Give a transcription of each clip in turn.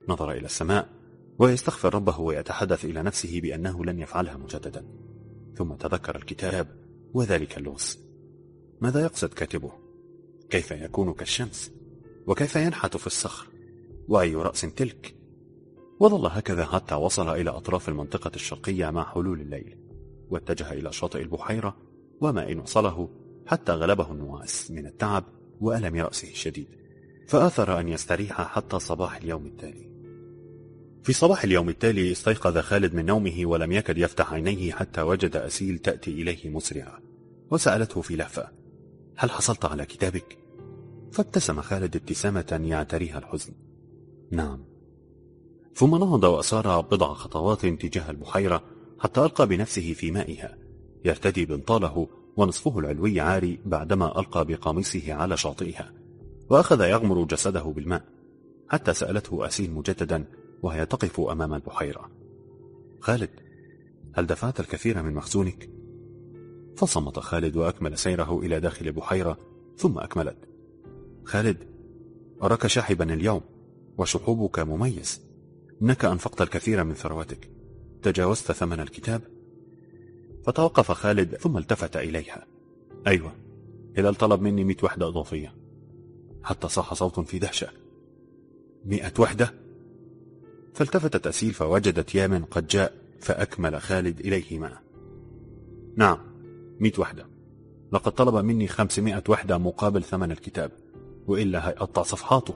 نظر إلى السماء ويستغفر ربه ويتحدث إلى نفسه بأنه لن يفعلها مجددا، ثم تذكر الكتاب وذلك اللغز. ماذا يقصد كاتبه؟ كيف يكون كالشمس؟ وكيف ينحت في الصخر؟ وأي رأس تلك؟ وظل هكذا حتى وصل إلى أطراف المنطقة الشرقية مع حلول الليل، واتجه إلى شاطئ البحيرة، وما إن وصله حتى غلبه النواس من التعب وألم رأسه الشديد، فآثر أن يستريح حتى صباح اليوم التالي. في صباح اليوم التالي استيقظ خالد من نومه ولم يكد يفتح عينيه حتى وجد أسيل تأتي إليه مسرعة، وسألته في لهفة: هل حصلت على كتابك؟ فابتسم خالد ابتسامة يعتريها الحزن: نعم. ثم نهض وأسار بضع خطوات تجاه البحيرة حتى ألقى بنفسه في مائها يرتدي بنطاله ونصفه العلوي عاري، بعدما ألقى بقميصه على شاطئها وأخذ يغمر جسده بالماء، حتى سألته أسيل مجددا وهي تقف أمام البحيرة: خالد، هل دفعت الكثير من مخزونك؟ فصمت خالد وأكمل سيره إلى داخل البحيرة، ثم أكملت: خالد، أراك شاحبا اليوم وشحوبك مميز، إنك أنفقت الكثير من ثروتك، تجاوزت ثمن الكتاب؟ فتوقف خالد ثم التفت إليها: أيوة، هلال طلب مني 100 وحدة إضافية. حتى صاح صوت في دهشة: 100 وحدة؟ فالتفتت أسيل فوجدت يامن قد جاء، فأكمل خالد إليهما: نعم، 100 وحدة، لقد طلب مني 500 وحدة مقابل ثمن الكتاب، وإلا هيقطع صفحاته.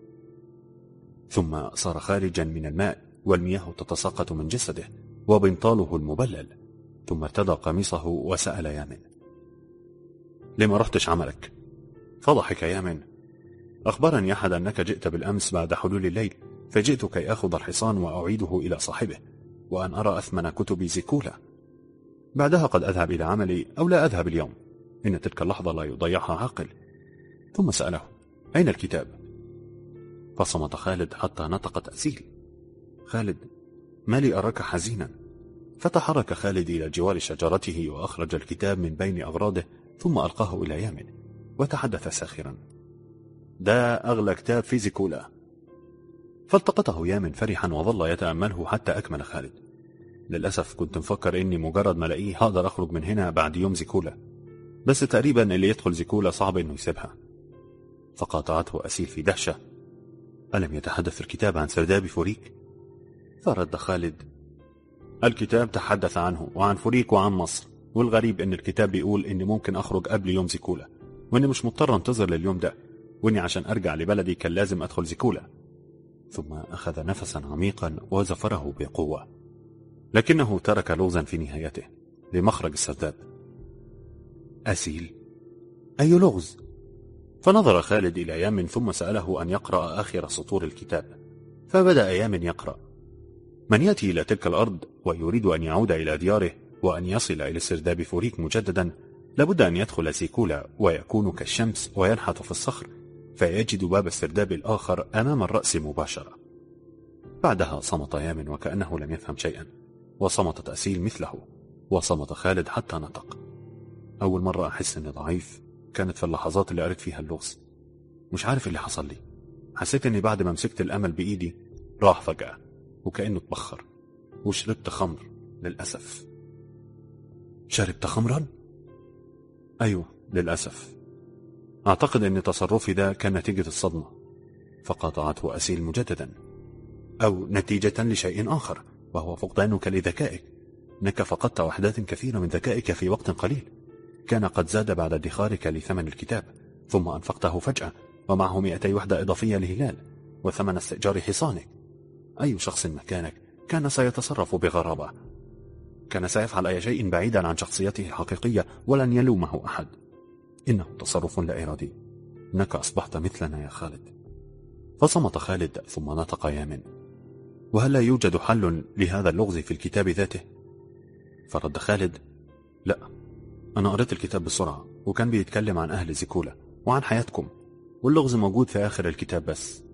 ثم صار خارجا من الماء والمياه تتساقط من جسده وبنطاله المبلل، ثم ارتدى قميصه وسأل يامن: لما رحتش عملك؟ فضحك يامن: أخبرني أحد أنك جئت بالأمس بعد حلول الليل، فجئت كي أخذ الحصان وأعيده إلى صاحبه، وأن أرى أثمن كتب زيكولا، بعدها قد أذهب إلى عملي أو لا أذهب اليوم، إن تلك اللحظة لا يضيعها عاقل. ثم سأله: أين الكتاب؟ فصمت خالد حتى نطقت أسيل: خالد، ما لي أراك حزينا؟ فتحرك خالد إلى جوار شجرته وأخرج الكتاب من بين أغراضه، ثم ألقاه إلى يامن وتحدث ساخرا: ده أغلى كتاب في زيكولا. فالتقطه يامن فرحا وظل يتأمله حتى أكمل خالد: للأسف كنت مفكر إني مجرد ما الاقيه هقدر أخرج من هنا بعد يوم زيكولا، بس تقريبا اللي يدخل زيكولا صعب إنه يسيبها. فقاطعته أسيل في دهشة: ألم يتحدث الكتاب عن سرداب فوريك؟ فرد خالد: الكتاب تحدث عنه وعن فوريك وعن مصر، والغريب إن الكتاب بيقول إني ممكن أخرج قبل يوم زيكولا، وإني مش مضطر انتظر لليوم ده، وإني عشان أرجع لبلدي كان لازم أدخل زيكولا. ثم أخذ نفسا عميقا وزفره بقوة، لكنه ترك لغزا في نهايته لمخرج السرداب. أسيل؟ أي لغز؟ فنظر خالد إلى يامن ثم سأله أن يقرأ آخر سطور الكتاب، فبدأ يامن يقرأ: من يأتي إلى تلك الأرض ويريد أن يعود إلى دياره وأن يصل إلى سرداب فوريك مجددا، لابد أن يدخل زيكولا ويكون كالشمس وينحت في الصخر، فيجد باب السرداب الآخر أمام الرأس مباشرة. بعدها صمت يامن وكأنه لم يفهم شيئا، وصمتت أسيل مثله، وصمت خالد حتى نطق: أول مرة أحس أني ضعيف كانت في اللحظات اللي قريت فيها اللغز. مش عارف اللي حصل لي، حسيت أني بعد ما مسكت الأمل بإيدي راح فجأة وكأنه اتبخر، وشربت خمر للأسف. شربت خمرا؟ أيوة للأسف. أعتقد أن تصرفي ده كان نتيجة الصدمة. فقاطعته أسيل مجددا: أو نتيجة لشيء آخر، وهو فقدانك لذكائك، إنك فقدت وحدات كثيرة من ذكائك في وقت قليل، كان قد زاد بعد ادخارك لثمن الكتاب، ثم أنفقته فجأة ومعه 200 وحدة إضافية لهلال وثمن استئجار حصانك. أي شخص مكانك كان سيتصرف بغرابة، كان سيفعل أي شيء بعيدا عن شخصيته الحقيقية ولن يلومه أحد. إنه تصرف لا إرادي، إنك أصبحت مثلنا يا خالد. فصمت خالد ثم نطق يامن: وهل لا يوجد حل لهذا اللغز في الكتاب ذاته؟ فرد خالد: لا، أنا قرأت الكتاب بسرعة وكان بيتكلم عن أهل زيكولا وعن حياتكم، واللغز موجود في آخر الكتاب بس.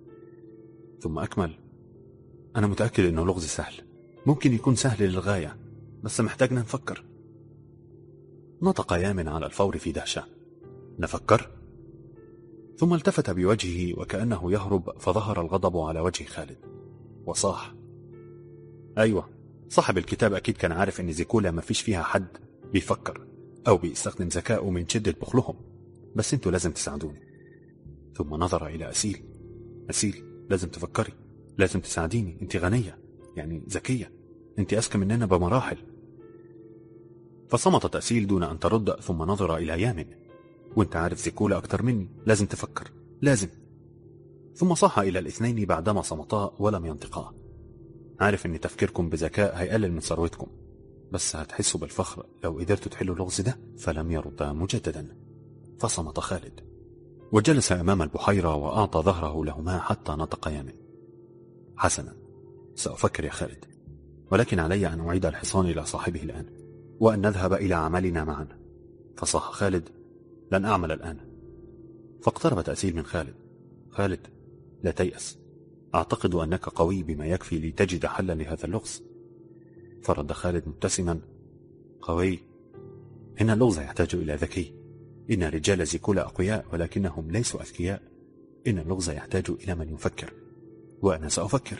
ثم أكمل: أنا متأكد أنه لغز سهل، ممكن يكون سهل للغاية، بس محتاجنا نفكر. نطق يامن على الفور في دهشة: نفكر؟ ثم التفت بوجهه وكأنه يهرب، فظهر الغضب على وجه خالد وصاح: أيوة، صاحب الكتاب أكيد كان عارف إن زيكولا ما فيش فيها حد بيفكر أو بيستخدم ذكائه من شدة بخلهم، بس انتوا لازم تساعدوني. ثم نظر إلى أسيل: أسيل، لازم تفكري، لازم تساعديني، انت غنية، يعني ذكية، انت أذكى مننا بمراحل. فصمتت أسيل دون أن ترد، ثم نظر إلى يامن: وانت عارف زيكولا أكتر مني، لازم تفكر، لازم. ثم صاح إلى الاثنين بعدما صمتا ولم ينطقا: عارف ان تفكيركم بذكاء هيقلل من ثروتكم، بس هتحسوا بالفخر لو قدرتوا تحلوا اللغز ده. فلم يردا مجددا. فصمت خالد وجلس أمام البحيرة وأعطى ظهره لهما حتى نطق يامن: حسنا، سأفكر يا خالد، ولكن علي أن أعيد الحصان إلى صاحبه الآن، وأن نذهب إلى عملنا معا. فصاح خالد: لن أعمل الآن. فاقتربت أسيل من خالد: خالد، لا تيأس، أعتقد أنك قوي بما يكفي لتجد حلا لهذا اللغز. فرد خالد مبتسما: قوي؟ إن اللغز يحتاج إلى ذكي. إن رجال زيكولا أقوياء ولكنهم ليسوا أذكياء. إن اللغز يحتاج إلى من يفكر، وأنا سأفكر.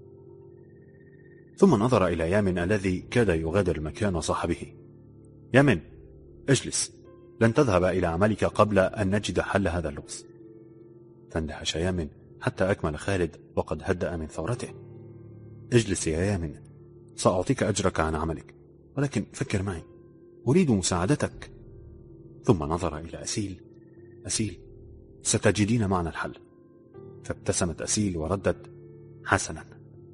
ثم نظر إلى يامن الذي كاد يغادر المكان وصاحبه: يامن، اجلس، لن تذهب إلى عملك قبل أن نجد حل هذا اللغز. فاندهش يامن حتى أكمل خالد وقد هدأ من ثورته. اجلس يا يامن، سأعطيك أجرك عن عملك، ولكن فكر معي، أريد مساعدتك. ثم نظر إلى أسيل: أسيل، ستجدين معنا الحل. فابتسمت أسيل وردت: حسنا.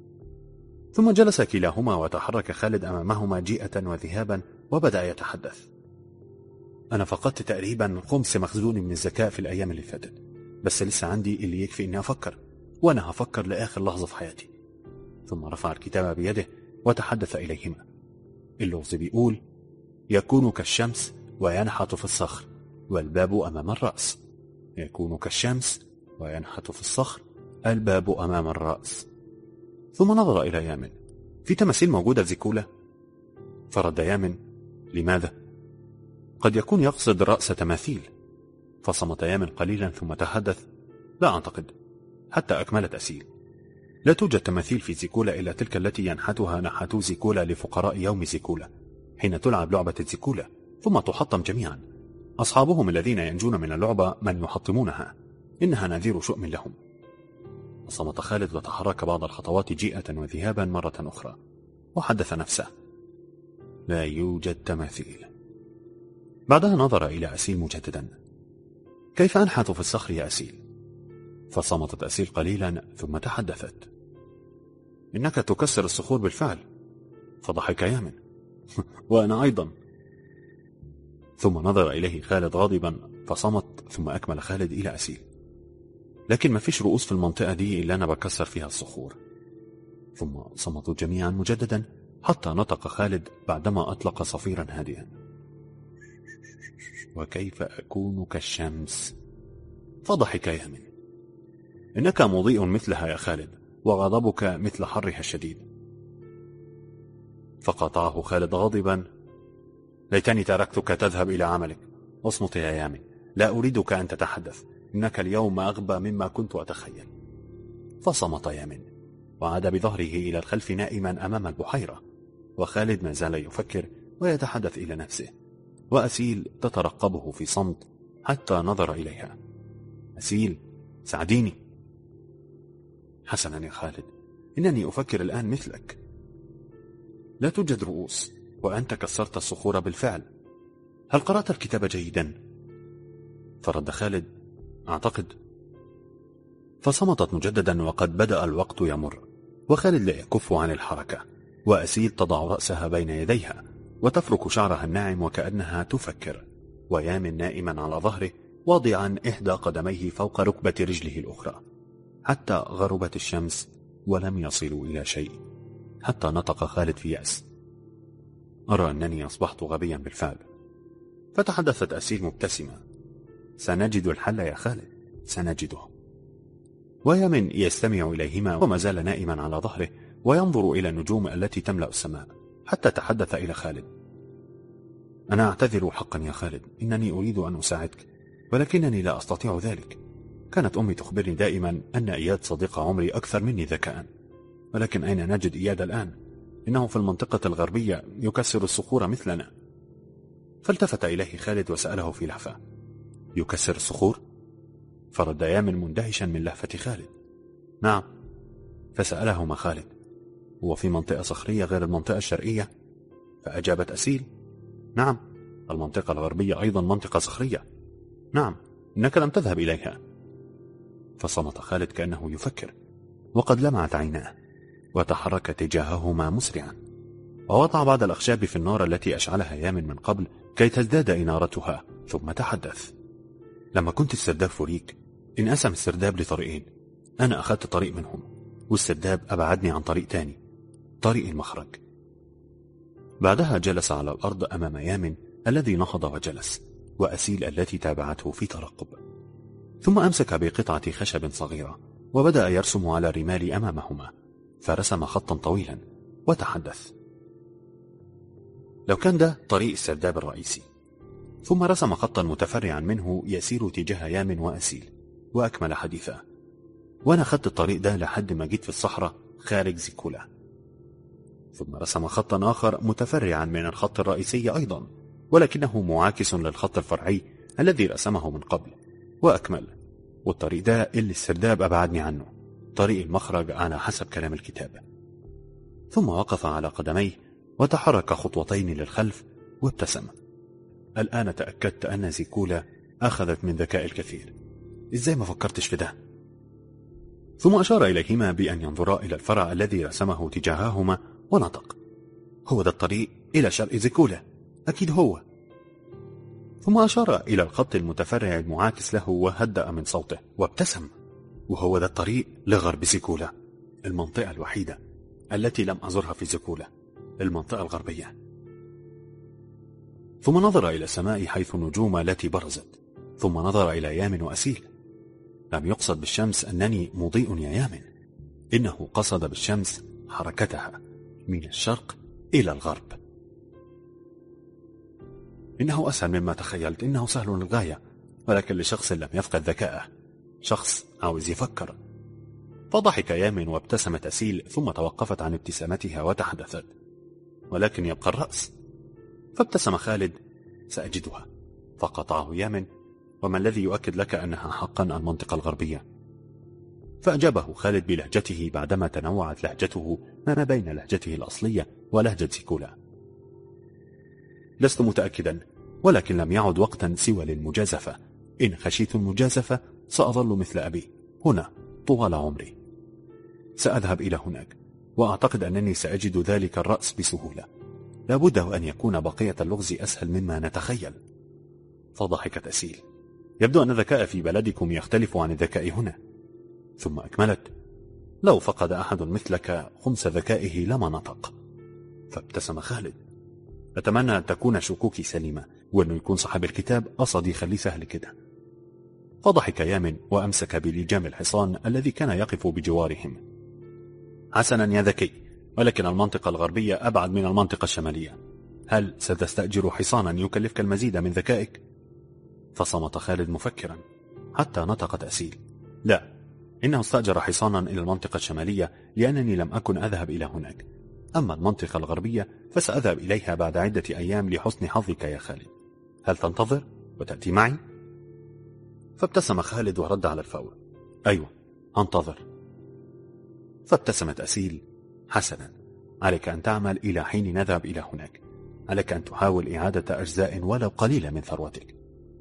ثم جلس كلاهما وتحرك خالد أمامهما جيئة وذهابا وبدأ يتحدث: أنا فقدت تقريبا 5 مخزون من الذكاء في الأيام اللي فاتت، بس لسه عندي اللي يكفي إني أفكر، وأنا هفكر لآخر لحظة في حياتي. ثم رفع الكتاب بيده وتحدث إليهما: اللغز بيقول: يكون كالشمس وينحت في الصخر، والباب أمام الرأس. يكون كالشمس وينحت في الصخر، الباب أمام الرأس. ثم نظر إلى يامن: في تماثيل موجودة في زيكولا؟ فرد يامن: لماذا؟ قد يكون يقصد رأس تماثيل. فصمت يامن قليلا ثم تحدث: لا أعتقد. حتى أكملت أسيل: لا توجد تماثيل في زيكولا إلا تلك التي ينحتها نحاتو زيكولا لفقراء يوم زيكولا حين تلعب لعبة زيكولا ثم تحطم جميعا. أصحابهم الذين ينجون من اللعبة من يحطمونها، إنها نذير شؤم لهم. صمت خالد وتحرك بعض الخطوات جيئة وذهابا مرة أخرى، وحدث نفسه: لا يوجد تماثيل. بعدها نظر إلى أسيل مجددا: كيف أنحت في الصخر يا أسيل؟ فصمتت أسيل قليلا ثم تحدثت: إنك تكسر الصخور بالفعل. فضحك يامن: وأنا أيضا. ثم نظر إليه خالد غاضبا فصمت، ثم أكمل خالد إلى أسيل: لكن ما فيش رؤوس في المنطقة دي إلا أنا بكسر فيها الصخور. ثم صمتوا جميعا مجددا حتى نطق خالد بعدما أطلق صفيرا هادئا: وكيف أكون كالشمس؟ فضحك يامن: إنك مضيء مثلها يا خالد، وغضبك مثل حرها الشديد. فقاطعه خالد غاضبا: ليتني تركتك تذهب إلى عملك. اصمت يا يامن، لا أريدك أن تتحدث، إنك اليوم أغبى مما كنت أتخيل. فصمت يامن وعاد بظهره إلى الخلف نائما أمام البحيرة، وخالد ما زال يفكر ويتحدث إلى نفسه، وأسيل تترقبه في صمت حتى نظر إليها: أسيل، ساعديني. حسنا يا خالد، إنني أفكر الآن مثلك. لا توجد رؤوس، وأنت كسرت الصخور بالفعل. هل قرأت الكتاب جيدا؟ فرد خالد: أعتقد. فصمتت مجددا وقد بدأ الوقت يمر، وخالد لا يكف عن الحركة، وأسيل تضع رأسها بين يديها وتفرك شعرها الناعم وكأنها تفكر، ويامن نائما على ظهره واضعا إحدى قدميه فوق ركبة رجله الأخرى، حتى غربت الشمس ولم يصلوا إلى شيء، حتى نطق خالد في يأس: أرى أنني أصبحت غبيا بالفعل. فتحدثت أسيل مبتسمة: سنجد الحل يا خالد، سنجده. ويامن يستمع إليهما وما زال نائما على ظهره وينظر إلى النجوم التي تملأ السماء، حتى تحدث إلى خالد: أنا أعتذر حقا يا خالد، إنني أريد أن أساعدك، ولكنني لا أستطيع ذلك. كانت أمي تخبرني دائما أن إياد صديق عمري أكثر مني ذكاء، ولكن أين نجد إياد الآن؟ إنه في المنطقة الغربية يكسر الصخور مثلنا. فالتفت إليه خالد وسأله في لهفة: يكسر الصخور؟ فرد يامن مندهشا من لهفة خالد: نعم. فسألهما خالد: هو في منطقة صخرية غير المنطقة الشرقية؟ فأجابت أسيل: نعم، المنطقة الغربية أيضا منطقة صخرية. نعم، إنك لم تذهب إليها. فصمت خالد كأنه يفكر، وقد لمعت عيناه، وتحرك تجاههما مسرعا، ووضع بعض الأخشاب في النار التي أشعلها يامن من قبل كي تزداد إنارتها، ثم تحدث: لما كنت السرداب فوريك انقسم السرداب لطريقين، أنا أخذت طريق منهم، والسرداب أبعدني عن طريق تاني، طريق المخرج. بعدها جلس على الأرض أمام يامن الذي نهض وجلس، وأسيل التي تابعته في ترقب. ثم أمسك بقطعة خشب صغيرة وبدأ يرسم على الرمال أمامهما، فرسم خطا طويلا وتحدث: لو كان ده طريق السرداب الرئيسي. ثم رسم خطا متفرعا منه يسير تجاه يامن وأسيل، وأكمل حديثه: وأنا خدت الطريق ده لحد ما جيت في الصحراء خارج زيكولا. ثم رسم خطا آخر متفرعا من الخط الرئيسي أيضا، ولكنه معاكس للخط الفرعي الذي رسمه من قبل، وأكمل: والطريق ده اللي السرداب أبعدني عنه، طريق المخرج على حسب كلام الكتاب. ثم وقف على قدميه وتحرك خطوتين للخلف وابتسم: الآن تأكدت أن زيكولا أخذت من ذكاء الكثير، إزاي ما فكرتش في ده؟ ثم أشار إليهما بأن ينظرا إلى الفرع الذي رسمه تجاههما ونطق: هو ده الطريق إلى شرق زيكولا، أكيد هو. ثم أشار إلى الخط المتفرع المعاكس له وهدأ من صوته وابتسم: وهو ده الطريق لغرب زيكولا، المنطقة الوحيدة التي لم أزرها في زيكولا، المنطقة الغربية. ثم نظر إلى السماء حيث النجوم التي برزت، ثم نظر إلى يامن وأسيل. لم يقصد بالشمس أنني مضيء يا يامن، إنه قصد بالشمس حركتها من الشرق إلى الغرب. إنه أسهل مما تخيلت، إنه سهل للغاية، ولكن لشخص لم يفقد ذكاءه، شخص عاوز يفكر. فضحك يامن وابتسمت أسيل، ثم توقفت عن ابتسامتها وتحدثت: ولكن يبقى الرأس. فابتسم خالد: سأجدها. فقطعه يامن: وما الذي يؤكد لك أنها حقا المنطقة الغربية؟ فأجابه خالد بلهجته بعدما تنوعت لهجته ما بين لهجته الأصلية ولهجة زيكولا: لست متأكدا، ولكن لم يعد وقتا سوى للمجازفة. إن خشيت المجازفة سأظل مثل أبي هنا طوال عمري. سأذهب إلى هناك، وأعتقد أنني سأجد ذلك الرأس بسهولة. لابد أن يكون بقية اللغز أسهل مما نتخيل. فضحكت أسيل: يبدو أن الذكاء في بلدكم يختلف عن الذكاء هنا. ثم أكملت: لو فقد أحد مثلك خمس ذكائه لما نطق. فابتسم خالد: أتمنى أن تكون شكوكي سليمة، وأنه يكون صاحب الكتاب قصد يخليه سهل كده. فضحك يامن وأمسك بلجام الحصان الذي كان يقف بجوارهم: حسنا يا ذكي، ولكن المنطقة الغربية أبعد من المنطقة الشمالية. هل ستستأجر حصانا يكلفك المزيد من ذكائك؟ فصمت خالد مفكرا، حتى نطقت أسيل: لا، إنه استأجر حصانا إلى المنطقة الشمالية لأنني لم أكن أذهب إلى هناك. أما المنطقة الغربية فسأذهب إليها بعد عدة أيام لحسن حظك يا خالد. هل تنتظر وتأتي معي؟ فابتسم خالد ورد على الفور: أيوة، أنتظر. فابتسمت أسيل: حسنا، عليك أن تعمل إلى حين نذهب إلى هناك. عليك أن تحاول إعادة أجزاء ولو قليلة من ثروتك.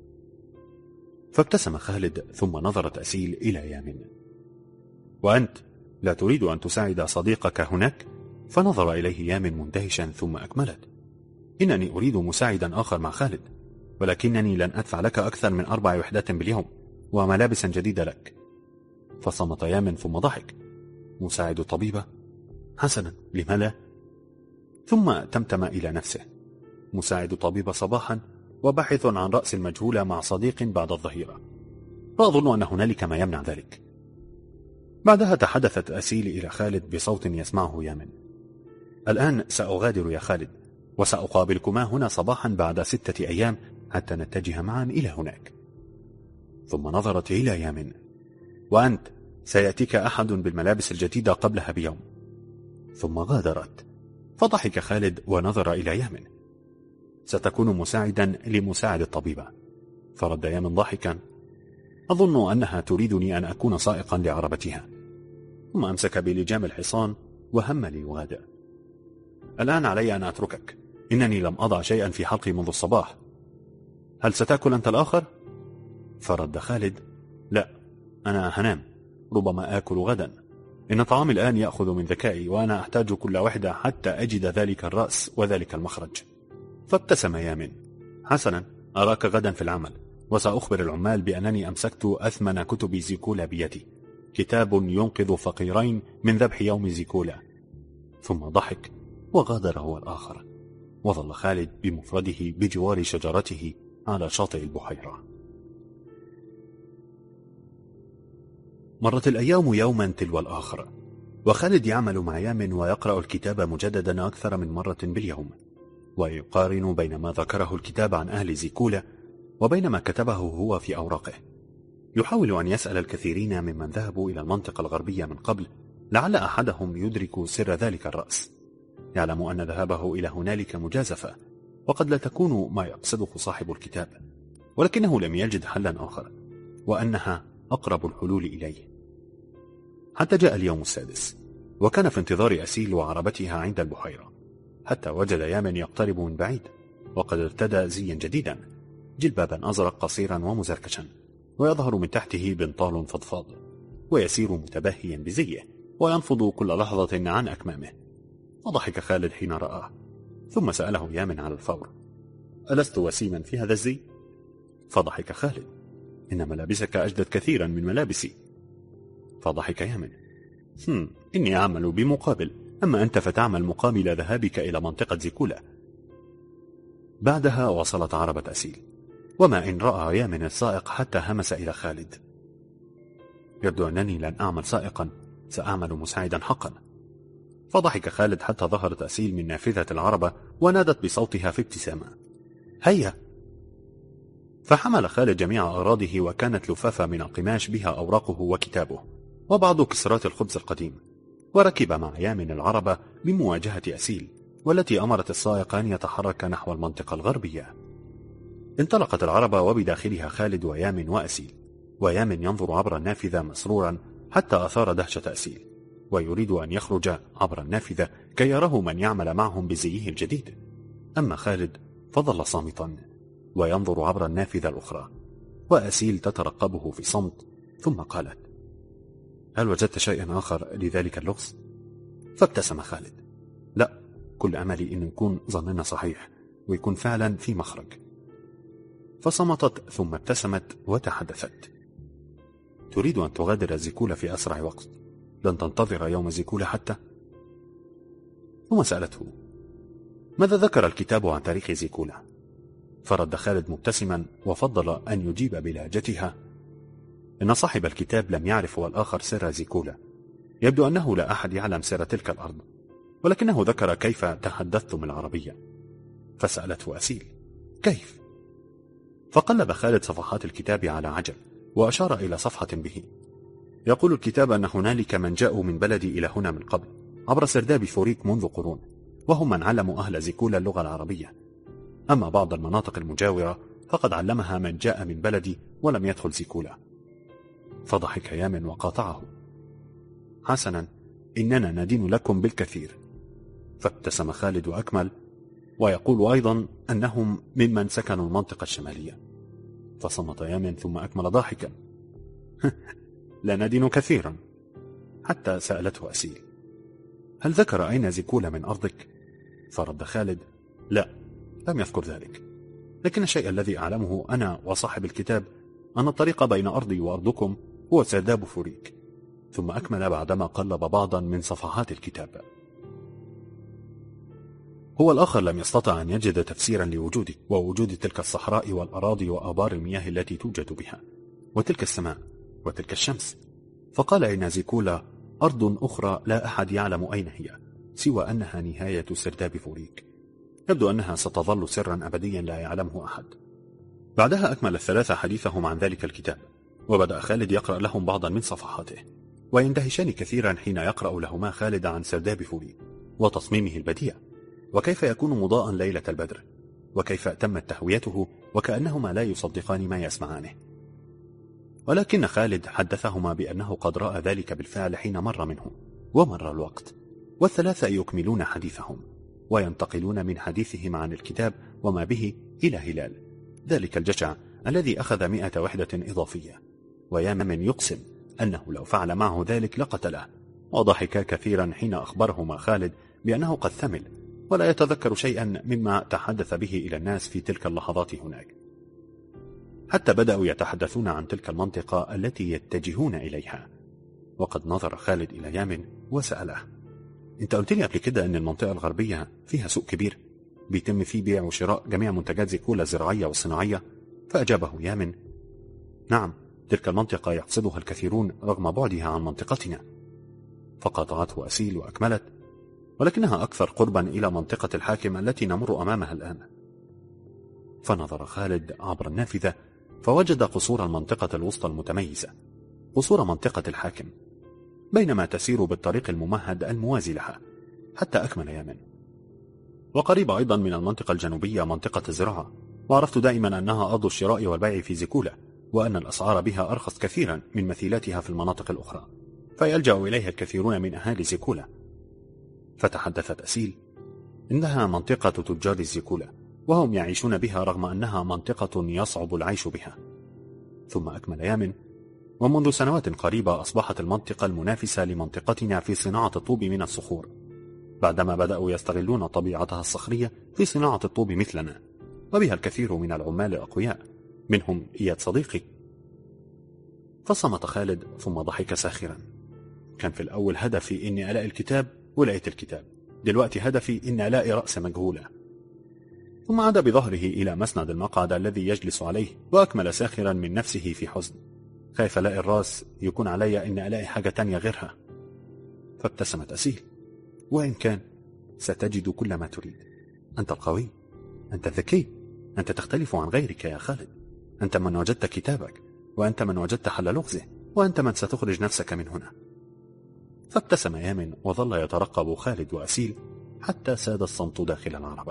فابتسم خالد، ثم نظرت أسيل إلى يامن: وأنت لا تريد أن تساعد صديقك هناك؟ فنظر إليه يامن مندهشا، ثم أكملت: إنني أريد مساعدا آخر مع خالد، ولكنني لن أدفع لك أكثر من 4 وحدات باليوم وملابسا جديدة لك. فصمت يامن ثم ضحك: مساعد طبيبة؟ حسنا، لما لا؟ ثم تمتم إلى نفسه: مساعد طبيبة صباحا، وباحث عن رأس المجهولة مع صديق بعد الظهيرة. فأظن أن هنالك ما يمنع ذلك. بعدها تحدثت أسيل إلى خالد بصوت يسمعه يامن: الآن سأغادر يا خالد، وسأقابلكما هنا صباحا بعد 6 أيام حتى نتجه معا إلى هناك. ثم نظرت إلى يامن: وأنت سيأتيك أحد بالملابس الجديدة قبلها بيوم. ثم غادرت. فضحك خالد ونظر إلى يامن. ستكون مساعدا لمساعد الطبيبة. فرد يامن ضاحكا: أظن أنها تريدني أن أكون سائقا لعربتها. ثم أمسك بلجام الحصان وهم ليغادر. الآن علي أن أتركك، إنني لم أضع شيئا في حلقي منذ الصباح. هل ستأكل أنت الآخر؟ فرد خالد: لا، أنا هنام، ربما آكل غدا. إن طعامي الآن يأخذ من ذكائي، وأنا أحتاج كل واحدة حتى أجد ذلك الرأس وذلك المخرج. فابتسم يامن: حسنا، أراك غدا في العمل، وسأخبر العمال بأنني أمسكت أثمن كتب زيكولا بيدي، كتاب ينقذ فقيرين من ذبح يوم زيكولا. ثم ضحك وغادر هو الآخر، وظل خالد بمفرده بجوار شجرته على شاطئ البحيرة. مرت الأيام يوما تلو الآخر، وخالد يعمل مع يامن ويقرأ الكتاب مجددا أكثر من مرة باليوم، ويقارن بين ما ذكره الكتاب عن أهل زيكولا وبين ما كتبه هو في أوراقه. يحاول أن يسأل الكثيرين ممن ذهبوا إلى المنطقة الغربية من قبل، لعل أحدهم يدرك سر ذلك الرأس. يعلم أن ذهابه إلى هنالك مجازفة، وقد لا تكون ما يقصده صاحب الكتاب، ولكنه لم يجد حلا آخر، وأنها أقرب الحلول إليه. حتى جاء اليوم السادس، وكان في انتظار أسيل وعربتها عند البحيرة، حتى وجد يامن يقترب من بعيد، وقد ارتدى زيا جديدا، جلبابا أزرق قصيرا ومزركشا، ويظهر من تحته بنطال فضفاض، ويسير متباهيا بزيه، وينفض كل لحظة عن أكمامه. وضحك خالد حين رآه، ثم سأله يامن على الفور: ألست وسيما في هذا الزي؟ فضحك خالد: إن ملابسك أجدد كثيرا من ملابسي. فضحك يامن: إني أعمل بمقابل، أما أنت فتعمل مقابل ذهابك إلى منطقة زيكولا. بعدها وصلت عربة أسيل، وما إن رأى يامن السائق حتى همس إلى خالد: يبدو أنني لن أعمل سائقا، سأعمل مساعدا حقا. فضحك خالد حتى ظهرت أسيل من نافذة العربة ونادت بصوتها في ابتسامة: هيا! فحمل خالد جميع أغراضه، وكانت لفافة من القماش بها أوراقه وكتابه وبعض كسرات الخبز القديم، وركب مع يامن العربة بمواجهة أسيل، والتي أمرت السائق أن يتحرك نحو المنطقة الغربية. انطلقت العربة وبداخلها خالد ويامن وأسيل، ويامن ينظر عبر النافذة مسرورا حتى أثار دهشة أسيل، ويريد أن يخرج عبر النافذة كي يراه من يعمل معهم بزيه الجديد. أما خالد فظل صامتا وينظر عبر النافذة الأخرى، وأسيل تترقبه في صمت، ثم قالت: هل وجدت شيئا آخر لذلك اللغز؟ فابتسم خالد: لا، كل أملي إن يكون ظننا صحيح، ويكون فعلا في مخرج. فصمتت ثم ابتسمت وتحدثت: تريد أن تغادر زيكولا في أسرع وقت، لن تنتظر يوم زيكولا حتى؟ ثم سألته: ماذا ذكر الكتاب عن تاريخ زيكولا؟ فرد خالد مبتسما وفضل أن يجيب بلهجتها: إن صاحب الكتاب لم يعرف والآخر سر زيكولا، يبدو أنه لا أحد يعلم سر تلك الأرض، ولكنه ذكر كيف تحدثتم العربية. فسألته أسيل: كيف؟ فقلب خالد صفحات الكتاب على عجل، وأشار إلى صفحة به. يقول الكتاب أن هنالك من جاءوا من بلدي إلى هنا من قبل عبر سرداب فوريك منذ قرون، وهم من علموا أهل زيكولا اللغة العربية. أما بعض المناطق المجاورة فقد علمها من جاء من بلدي ولم يدخل زيكولا. فضحك يامن وقاطعه: حسنا، إننا ندين لكم بالكثير. فابتسم خالد وأكمل: ويقول أيضا أنهم ممن سكنوا المنطقة الشمالية. فصمت يامن ثم أكمل ضاحكا: لا ندين كثيرا. حتى سألته أسيل: هل ذكر أين زيكولا من أرضك؟ فرد خالد: لا، لم يذكر ذلك، لكن الشيء الذي أعلمه أنا وصاحب الكتاب أن الطريق بين أرضي وأرضكم هو سرداب فوريك. ثم أكمل بعدما قلب بعضا من صفحات الكتاب: هو الآخر لم يستطع أن يجد تفسيرا لوجودك ووجود تلك الصحراء والأراضي وآبار المياه التي توجد بها، وتلك السماء وتلك الشمس، فقال إن زيكولا أرض أخرى لا أحد يعلم أين هي سوى أنها نهاية سرداب فوريك. يبدو أنها ستظل سرا أبديا لا يعلمه أحد. بعدها أكمل الثلاثة حديثهم عن ذلك الكتاب، وبدأ خالد يقرأ لهم بعضا من صفحاته، ويندهشان كثيرا حين يقرأ لهما خالد عن سرداب فوري وتصميمه البديع، وكيف يكون مضاء ليلة البدر، وكيف تمت تهويته، وكأنهما لا يصدقان ما يسمعانه. ولكن خالد حدثهما بأنه قد رأى ذلك بالفعل حين مر منه ومر الوقت، والثلاثة يكملون حديثهم وينتقلون من حديثهم عن الكتاب وما به إلى هلال ذلك الجشع الذي أخذ 100 وحدة إضافية، ويامن يقسم أنه لو فعل معه ذلك لقتله، وضحكا كثيرا حين أخبرهما خالد بأنه قد ثمل ولا يتذكر شيئا مما تحدث به إلى الناس في تلك اللحظات هناك، حتى بدأوا يتحدثون عن تلك المنطقة التي يتجهون إليها. وقد نظر خالد إلى يامن وسأله: انت قلت لي قبل كده ان المنطقة الغربية فيها سوق كبير بيتم فيه بيع وشراء جميع منتجات زيكولا الزراعية والصناعية؟ فأجابه يامن: نعم، تلك المنطقة يقصدها الكثيرون رغم بعدها عن منطقتنا. فقاطعته أسيل وأكملت: ولكنها أكثر قربا إلى منطقة الحاكم التي نمر أمامها الآن. فنظر خالد عبر النافذة فوجد قصور المنطقة الوسطى المتميزة، قصور منطقة الحاكم، بينما تسير بالطريق الممهد الموازي لها، حتى أكمل يامن: وقريبة أيضا من المنطقة الجنوبية منطقة الزراعة، وعرفت دائما أنها أرض الشراء والبيع في زيكولا، وأن الأسعار بها أرخص كثيرا من مثيلاتها في المناطق الأخرى، فيلجأ إليها الكثيرون من أهالي زيكولا. فتحدثت أسيل: إنها منطقة تجار الزيكولا، وهم يعيشون بها رغم أنها منطقة يصعب العيش بها. ثم أكمل يامن: ومنذ سنوات قريبة أصبحت المنطقة المنافسة لمنطقتنا في صناعة الطوب من الصخور، بعدما بدأوا يستغلون طبيعتها الصخرية في صناعة الطوب مثلنا، وبها الكثير من العمال الأقوياء، منهم إياد صديقي. فصمت خالد ثم ضحك ساخرا: كان في الأول هدفي إني ألاقي الكتاب ولقيت الكتاب، دلوقتي هدفي إني ألاقي رأس مجهولة. ثم عاد بظهره إلى مسند المقعد الذي يجلس عليه، وأكمل ساخرا من نفسه في حزن: خايف ألاقي الراس يكون علي إني ألاقي حاجة تانية غيرها. فابتسمت أسيل: وإن كان ستجد كل ما تريد، أنت القوي، أنت الذكي، أنت تختلف عن غيرك يا خالد، أنت من وجدت كتابك، وأنت من وجدت حل لغزه، وأنت من ستخرج نفسك من هنا. فابتسم يامن وظل يترقب خالد وأسيل حتى ساد الصمت داخل العربة.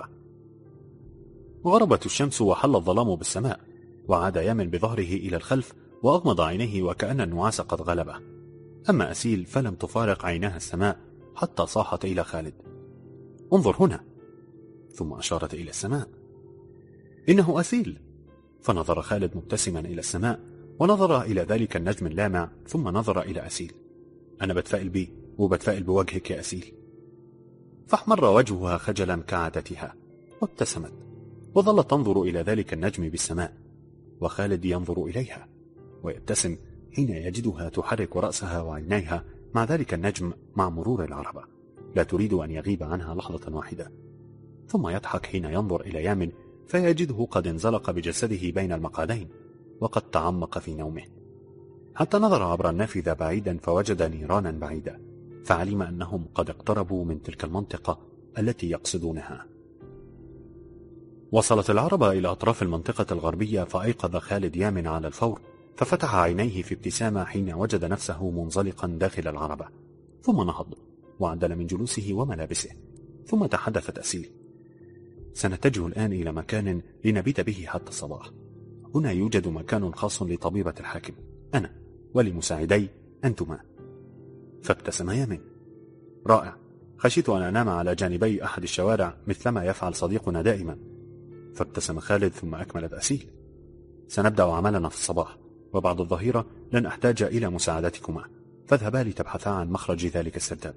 وغربت الشمس وحل الظلام بالسماء، وعاد يامن بظهره إلى الخلف وأغمض عينيه وكأن النعاس قد غلبه. أما أسيل فلم تفارق عيناها السماء حتى صاحت إلى خالد: انظر هنا. ثم أشارت إلى السماء: إنه أسيل. فنظر خالد مبتسما إلى السماء، ونظر إلى ذلك النجم اللامع، ثم نظر إلى أسيل: أنا بتفائل بيه وبتفائل بوجهك يا أسيل. فاحمر وجهها خجلا كعادتها، وابتسمت وظلت تنظر إلى ذلك النجم بالسماء، وخالد ينظر إليها ويبتسم حين يجدها تحرك رأسها وعينيها مع ذلك النجم مع مرور العربة، لا تريد أن يغيب عنها لحظة واحدة. ثم يضحك حين ينظر إلى يامن فيجده قد انزلق بجسده بين المقعدين وقد تعمق في نومه، حتى نظر عبر النافذة بعيدا فوجد نيرانا بعيدة، فعلم أنهم قد اقتربوا من تلك المنطقة التي يقصدونها. وصلت العربة إلى أطراف المنطقة الغربية، فأيقظ خالد يامن على الفور، ففتح عينيه في ابتسامة حين وجد نفسه منزلقا داخل العربة. ثم نهض وعدل من جلوسه وملابسه، ثم تحدثت أسيل: سنتجه الآن إلى مكان لنبيت به حتى الصباح. هنا يوجد مكان خاص لطبيبة الحاكم، أنا ولمساعدي أنتما. فابتسم يامن: رائع، خشيت أن أنام على جانبي أحد الشوارع مثلما يفعل صديقنا دائما. فابتسم خالد ثم أكملت أسيل: سنبدأ عملنا في الصباح، وبعد الظهيرة لن أحتاج إلى مساعدتكما، فاذهبا لتبحثا عن مخرج ذلك السرداب.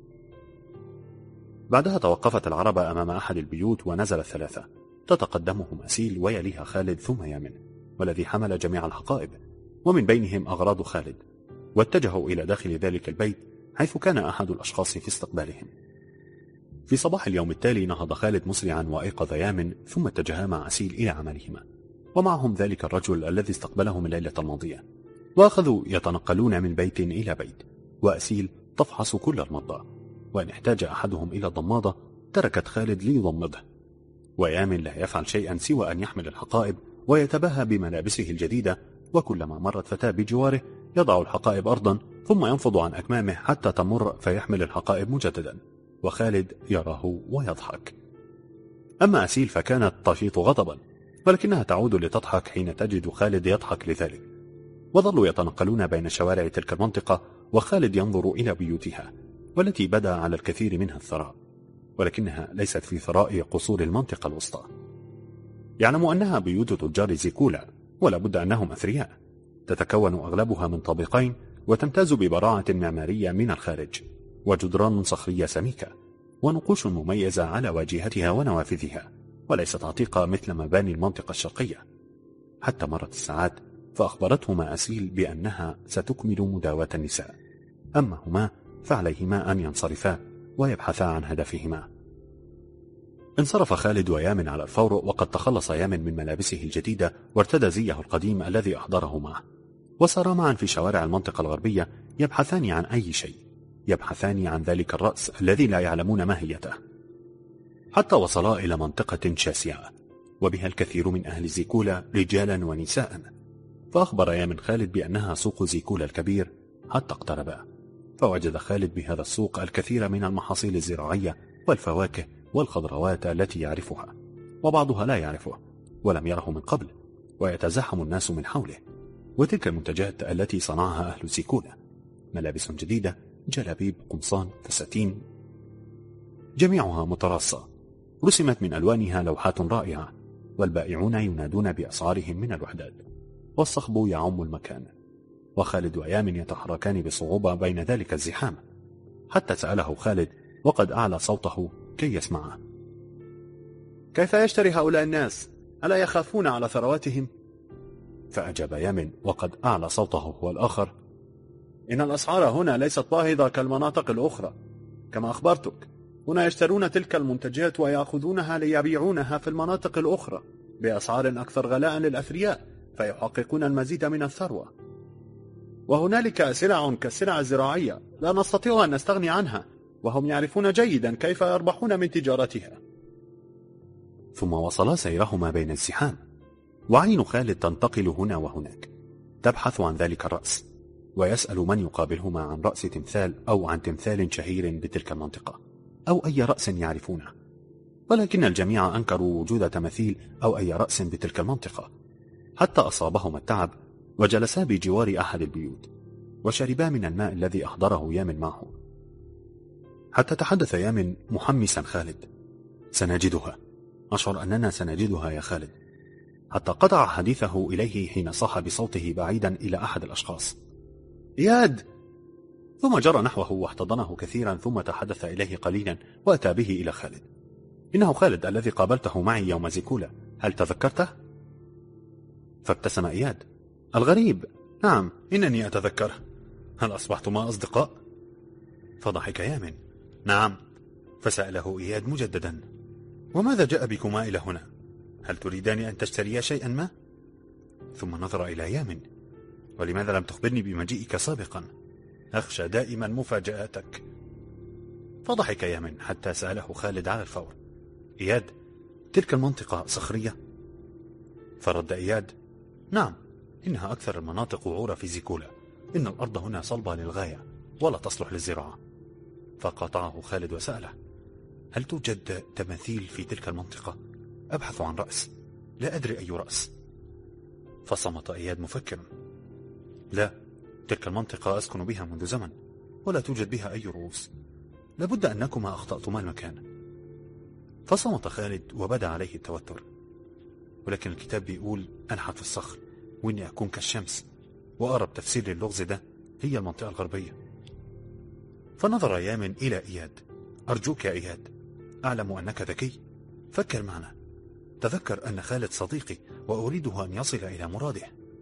بعدها توقفت العربة أمام أحد البيوت ونزل الثلاثة، تتقدمهم أسيل ويليها خالد ثم يامن، والذي حمل جميع الحقائب ومن بينهم أغراض خالد، واتجهوا إلى داخل ذلك البيت حيث كان أحد الأشخاص في استقبالهم. في صباح اليوم التالي نهض خالد مسرعا وأيقظ يامن، ثم اتجها مع أسيل إلى عملهما، ومعهم ذلك الرجل الذي استقبلهم الليلة الماضية، وأخذوا يتنقلون من بيت إلى بيت، وأسيل تفحص كل المرضى، وإن احتاج أحدهم إلى ضمادة تركت خالد ليضمده، ويامن لا يفعل شيئا سوى أن يحمل الحقائب ويتباهى بملابسه الجديدة وكلما مرت فتاة بجواره يضع الحقائب أرضا ثم ينفض عن أكمامه حتى تمر فيحمل الحقائب مجددا، وخالد يراه ويضحك. أما أسيل فكانت تشيط غضبا، ولكنها تعود لتضحك حين تجد خالد يضحك لذلك. وظلوا يتنقلون بين شوارع تلك المنطقة، وخالد ينظر إلى بيوتها، والتي بدا على الكثير منها الثراء، ولكنها ليست في ثراء قصور المنطقة الوسطى. يعلم أنها بيوت تجار زيكولا، ولا بد أنهم أثرياء، تتكون أغلبها من طابقين، وتمتاز ببراعة معمارية من الخارج، وجدران صخرية سميكة، ونقوش مميزة على واجهتها ونوافذها، وليست عتيقة مثل مباني المنطقة الشرقية. حتى مرت الساعات فأخبرتهما أسيل بأنها ستكمل مداواة النساء، أما هما فعليهما أن ينصرفا ويبحثا عن هدفهما. انصرف خالد ويامن على الفور، وقد تخلص يامن من ملابسه الجديدة وارتدى زيه القديم الذي أحضره معه، وسارا معا في شوارع المنطقة الغربية يبحثان عن أي شيء، يبحثان عن ذلك الرأس الذي لا يعلمون ماهيته، حتى وصلا إلى منطقة شاسعة وبها الكثير من أهل زيكولا رجالا ونساء. فأخبر يامن خالد بأنها سوق زيكولا الكبير حتى اقتربا، فوجد خالد بهذا السوق الكثير من المحاصيل الزراعية والفواكه والخضروات التي يعرفها، وبعضها لا يعرفه ولم يره من قبل، ويتزاحم الناس من حوله. وتلك المنتجات التي صنعها أهل زيكولا: ملابس جديدة، جلابيب، قمصان، فساتين، جميعها متراصة، رسمت من ألوانها لوحات رائعة، والبائعون ينادون بأسعارهم من الوحدات، والصخب يعم المكان، وخالد ويامن يتحركان بصعوبة بين ذلك الزحام، حتى سأله خالد وقد أعلى صوته كي يسمعه: كيف يشتري هؤلاء الناس؟ ألا يخافون على ثرواتهم؟ فأجاب يامن وقد أعلى صوته هو الآخر: إن الأسعار هنا ليست باهظة كالمناطق الأخرى، كما أخبرتك. هنا يشترون تلك المنتجات ويأخذونها ليبيعونها في المناطق الأخرى بأسعار أكثر غلاء للأثرياء، فيحققون المزيد من الثروة. وهنالك سلع كالسلع الزراعية لا نستطيع أن نستغني عنها، وهم يعرفون جيدا كيف يربحون من تجارتها. ثم وصلا سيرهما بين الزحام، وعين خالد تنتقل هنا وهناك تبحث عن ذلك الرأس، ويسأل من يقابلهما عن رأس تمثال أو عن تمثال شهير بتلك المنطقة، أو أي رأس يعرفونه، ولكن الجميع أنكروا وجود تماثيل أو أي رأس بتلك المنطقة، حتى أصابهما التعب وجلسا بجوار أحد البيوت وشربا من الماء الذي أحضره يامن معه، حتى تحدث يامن محمسا خالد: سنجدها، أشعر أننا سنجدها يا خالد، حتى قطع حديثه إليه حين صاح بصوته بعيدا إلى أحد الأشخاص: إياد! ثم جرى نحوه واحتضنه كثيرا، ثم تحدث إليه قليلا وأتى به إلى خالد: إنه خالد الذي قابلته معي يوم زيكولا، هل تذكرته؟ فابتسم إياد: الغريب، نعم إنني أتذكره، هل أصبحتما أصدقاء؟ فضحك يامن: نعم. فسأله إياد مجددا: وماذا جاء بكما إلى هنا؟ هل تريدان أن تشتريا شيئا ما؟ ثم نظر إلى يامن: ولماذا لم تخبرني بمجيئك سابقا؟ أخشى دائما مفاجآتك. فضحك يامن حتى سأله خالد على الفور: إياد، تلك المنطقة صخرية؟ فرد إياد: نعم، إنها أكثر المناطق وعورا في زيكولا، إن الأرض هنا صلبة للغاية ولا تصلح للزراعة. فقاطعه خالد وسأله: هل توجد تماثيل في تلك المنطقة؟ أبحث عن رأس، لا أدري أي رأس. فصمت إياد مفكرا: لا، تلك المنطقة أسكن بها منذ زمن، ولا توجد بها أي رؤوس، لابد أنكما أخطأتما المكان. فصمت خالد وبدا عليه التوتر: ولكن الكتاب بيقول أنحت في الصخر، وإني أكون كالشمس، وأقرب تفسير للغز ده هي المنطقة الغربية. فنظر يامن إلى إياد: أرجوك يا إياد، أعلم أنك ذكي، فكر معنا، تذكر أن خالد صديقي وأريده أن يصل إلى مراده.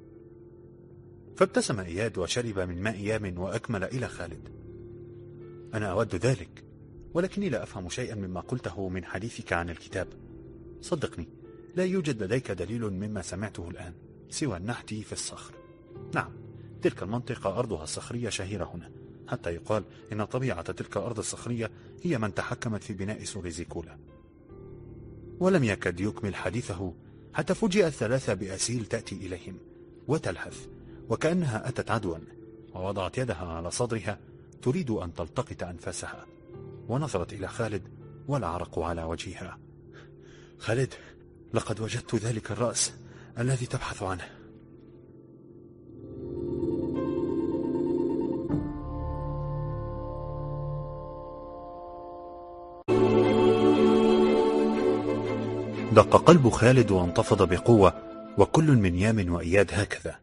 فابتسم إياد وشرب من ماء يامن وأكمل إلى خالد: أنا أود ذلك، ولكني لا أفهم شيئا مما قلته من حديثك عن الكتاب، صدقني، لا يوجد لديك دليل مما سمعته الآن سوى النحت في الصخر. نعم، تلك المنطقة أرضها الصخرية شهيرة هنا، حتى يقال إن طبيعة تلك الأرض الصخرية هي من تحكمت في بناء سور زيكولا. ولم يكد يكمل حديثه حتى فوجئ الثلاثة بأسيل تأتي إليهم، وتلهث وكأنها أتت عدوا، ووضعت يدها على صدرها تريد أن تلتقط أنفاسها، ونظرت إلى خالد والعرق على وجهها. خالد، لقد وجدت ذلك الرأس الذي تبحث عنه. دق قلب خالد وانتفض بقوة، وكل من يامن وإياد هكذا.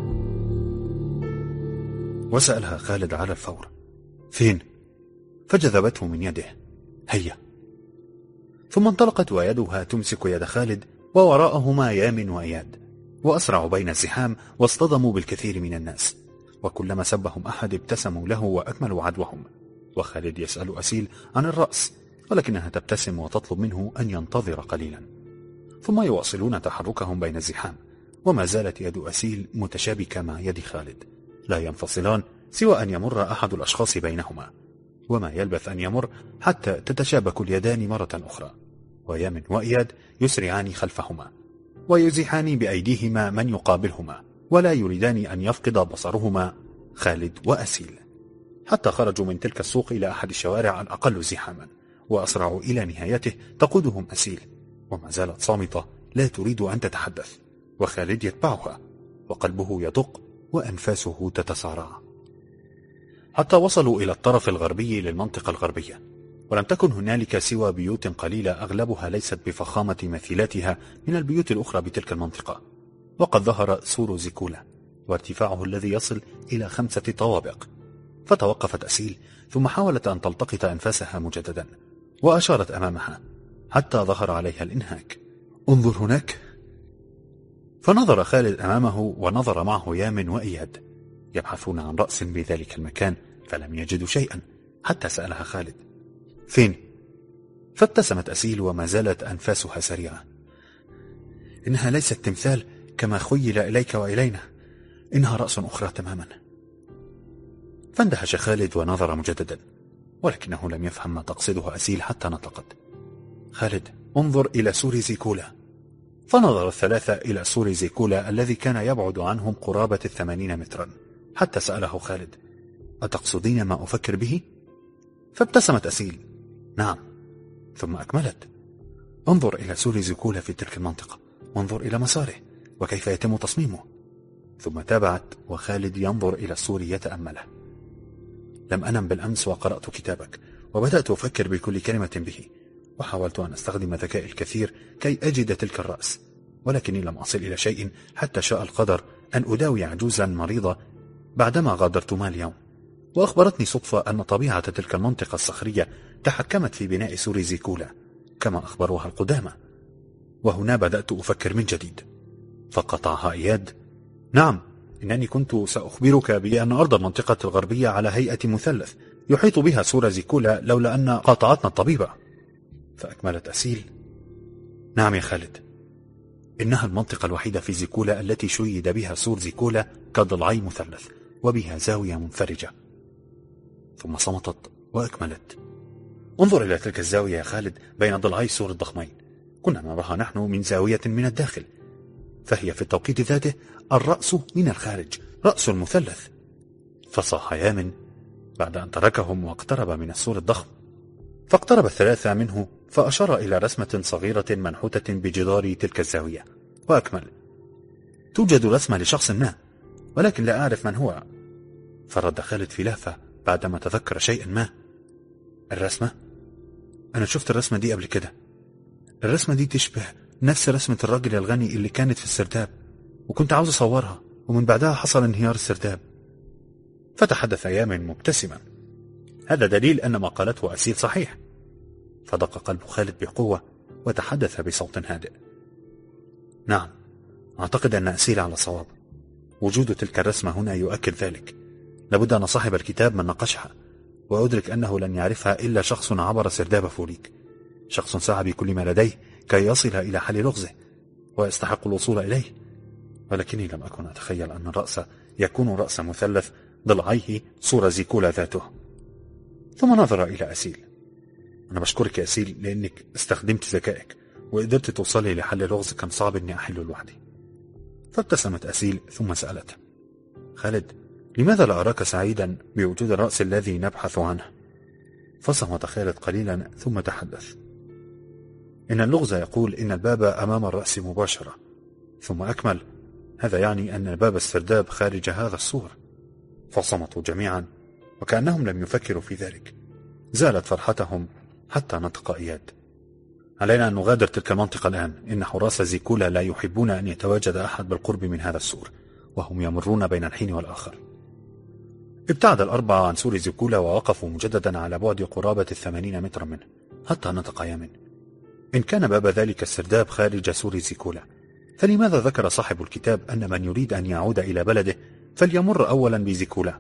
وسألها خالد على الفور: فين؟ فجذبته من يده: هيا. ثم انطلقت ويدها تمسك يد خالد، ووراءهما يامن وإياد، وأسرعوا بين الزحام واصطدموا بالكثير من الناس، وكلما سبهم أحد ابتسموا له وأكملوا عدوهم. وخالد يسأل أسيل عن الرأس، ولكنها تبتسم وتطلب منه أن ينتظر قليلا، ثم يواصلون تحركهم بين الزحام، وما زالت يد أسيل متشابكة مع يد خالد، لا ينفصلان سوى أن يمر أحد الأشخاص بينهما، وما يلبث أن يمر حتى تتشابك اليدان مرة أخرى، ويامن وإياد يسرعان خلفهما ويزيحان بأيديهما من يقابلهما، ولا يريدان أن يفقد بصرهما خالد وأسيل، حتى خرجوا من تلك السوق إلى أحد الشوارع الأقل زحاما، وأسرعوا إلى نهايته تقودهم أسيل، وما زالت صامتة لا تريد أن تتحدث، وخالد يتبعها وقلبه يدق وأنفاسه تتسارع، حتى وصلوا إلى الطرف الغربي للمنطقة الغربية، ولم تكن هنالك سوى بيوت قليلة أغلبها ليست بفخامة مثيلاتها من البيوت الأخرى بتلك المنطقة. وقد ظهر سور زيكولا وارتفاعه الذي يصل إلى 5 طوابق. فتوقفت أسيل، ثم حاولت أن تلتقط أنفاسها مجددا، وأشارت أمامها حتى ظهر عليها الإنهاك: انظر هناك. فنظر خالد أمامه، ونظر معه يامن وإياد يبحثون عن رأس بذلك المكان، فلم يجدوا شيئا، حتى سألها خالد: فين؟ فابتسمت أسيل وما زالت أنفاسها سريعة: إنها ليست تمثال كما خيل إليك وإلينا، إنها رأس أخرى تماما. فاندهش خالد ونظر مجددا، ولكنه لم يفهم ما تقصده أسيل حتى نطقت: خالد، انظر إلى سور زيكولا. فنظر الثلاثة إلى سور زيكولا الذي كان يبعد عنهم قرابة 80 مترا، حتى سأله خالد: أتقصدين ما أفكر به؟ فابتسمت أسيل: نعم. ثم أكملت: انظر إلى سور زيكولا في تلك المنطقة، وانظر إلى مساره وكيف يتم تصميمه. ثم تابعت وخالد ينظر إلى السور يتأمله: لم أنم بالأمس وقرأت كتابك، وبدأت أفكر بكل كلمة به، وحاولت أن أستخدم ذكائي الكثير كي أجد تلك الرأس، ولكني لم أصل إلى شيء حتى شاء القدر أن أداوي عجوزا مريضة بعدما غادرتما اليوم. وأخبرتني صدفة أن طبيعة تلك المنطقة الصخرية تحكمت في بناء سور زيكولا كما أخبروها القدامى، وهنا بدأت أفكر من جديد. فقطعها إياد: نعم، إنني كنت سأخبرك بأن أرض المنطقة الغربية على هيئة مثلث يحيط بها سور زيكولا لولا أن قاطعتنا الطبيبة. فأكملت أسيل: نعم يا خالد، إنها المنطقة الوحيدة في زيكولا التي شيد بها سور زيكولا كضلعي مثلث، وبها زاوية منفرجة. ثم صمتت وأكملت: انظر إلى تلك الزاوية يا خالد بين ضلعي السور الضخمين، كنا نراها نحن من زاوية من الداخل، فهي في التوقيت ذاته الرأس من الخارج، رأس المثلث. فصاح يامن بعد أن تركهم واقترب من السور الضخم. فاقترب الثلاثة منه، فأشار إلى رسمة صغيرة منحوتة بجدار تلك الزاوية، وأكمل: توجد رسمة لشخص ما، ولكن لا أعرف من هو. فرد خالد في لهفة بعدما تذكر شيئا ما: الرسمة؟ أنا شفت الرسمة دي قبل كده، الرسمة دي تشبه نفس رسمة الراجل الغني اللي كانت في السرداب، وكنت عاوز أصورها، ومن بعدها حصل انهيار السرداب. فتحدث يامن مبتسما: هذا دليل أن ما قالته أسيل صحيح. فدق قلب خالد بقوة، وتحدث بصوت هادئ: نعم، أعتقد أن أسيل على صواب، وجود تلك الرسمة هنا يؤكد ذلك. لابد أن صاحب الكتاب من نقشها، وأدرك أنه لن يعرفها إلا شخص عبر سرداب فوليك، شخص سعى بكل ما لديه كي يصل إلى حل لغزه ويستحق الوصول إليه، ولكني لم أكن أتخيل أن الرأس يكون رأس مثلث ضلعيه صورة زيكولا ذاته. ثم نظر إلى أسيل: أنا بشكرك يا أسيل لأنك استخدمت ذكائك وقدرت توصلي لحل لغز كان صعب أني أحله لوحدي. فابتسمت أسيل ثم سألته: خالد، لماذا لا أراك سعيدا بوجود الرأس الذي نبحث عنه؟ فصمت خالد قليلا ثم تحدث: إن اللغز يقول إن الباب أمام الرأس مباشرة. ثم أكمل: هذا يعني أن باب السرداب خارج هذا السور. فصمتوا جميعا وكأنهم لم يفكروا في ذلك. زالت فرحتهم حتى نطق إياد: علينا أن نغادر تلك المنطقة الآن. إن حراس زيكولا لا يحبون أن يتواجد أحد بالقرب من هذا السور، وهم يمرون بين الحين والآخر. ابتعد الأربعة عن سور زيكولا ووقفوا مجددا على بعد قرابة 80 مترا منه، حتى نطق يامن: إن كان باب ذلك السرداب خارج سور زيكولا، فلماذا ذكر صاحب الكتاب أن من يريد أن يعود إلى بلده فليمر أولا بزيكولا؟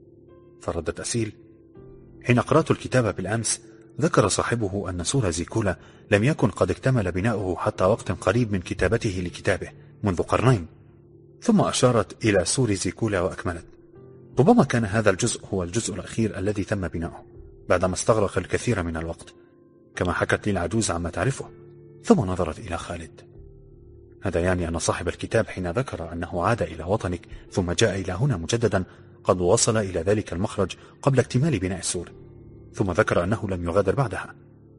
فردت أسيل: حين قرأت الكتاب بالأمس ذكر صاحبه أن سور زيكولا لم يكن قد اكتمل بناؤه حتى وقت قريب من كتابته لكتابه منذ قرنين. ثم أشارت إلى سور زيكولا وأكملت: ربما كان هذا الجزء هو الجزء الأخير الذي تم بناؤه بعدما استغرق الكثير من الوقت، كما حكت لي العجوز عما تعرفه. ثم نظرت إلى خالد: هذا يعني أن صاحب الكتاب حين ذكر أنه عاد إلى وطنك ثم جاء إلى هنا مجددا قد وصل إلى ذلك المخرج قبل اكتمال بناء السور، ثم ذكر أنه لم يغادر بعدها.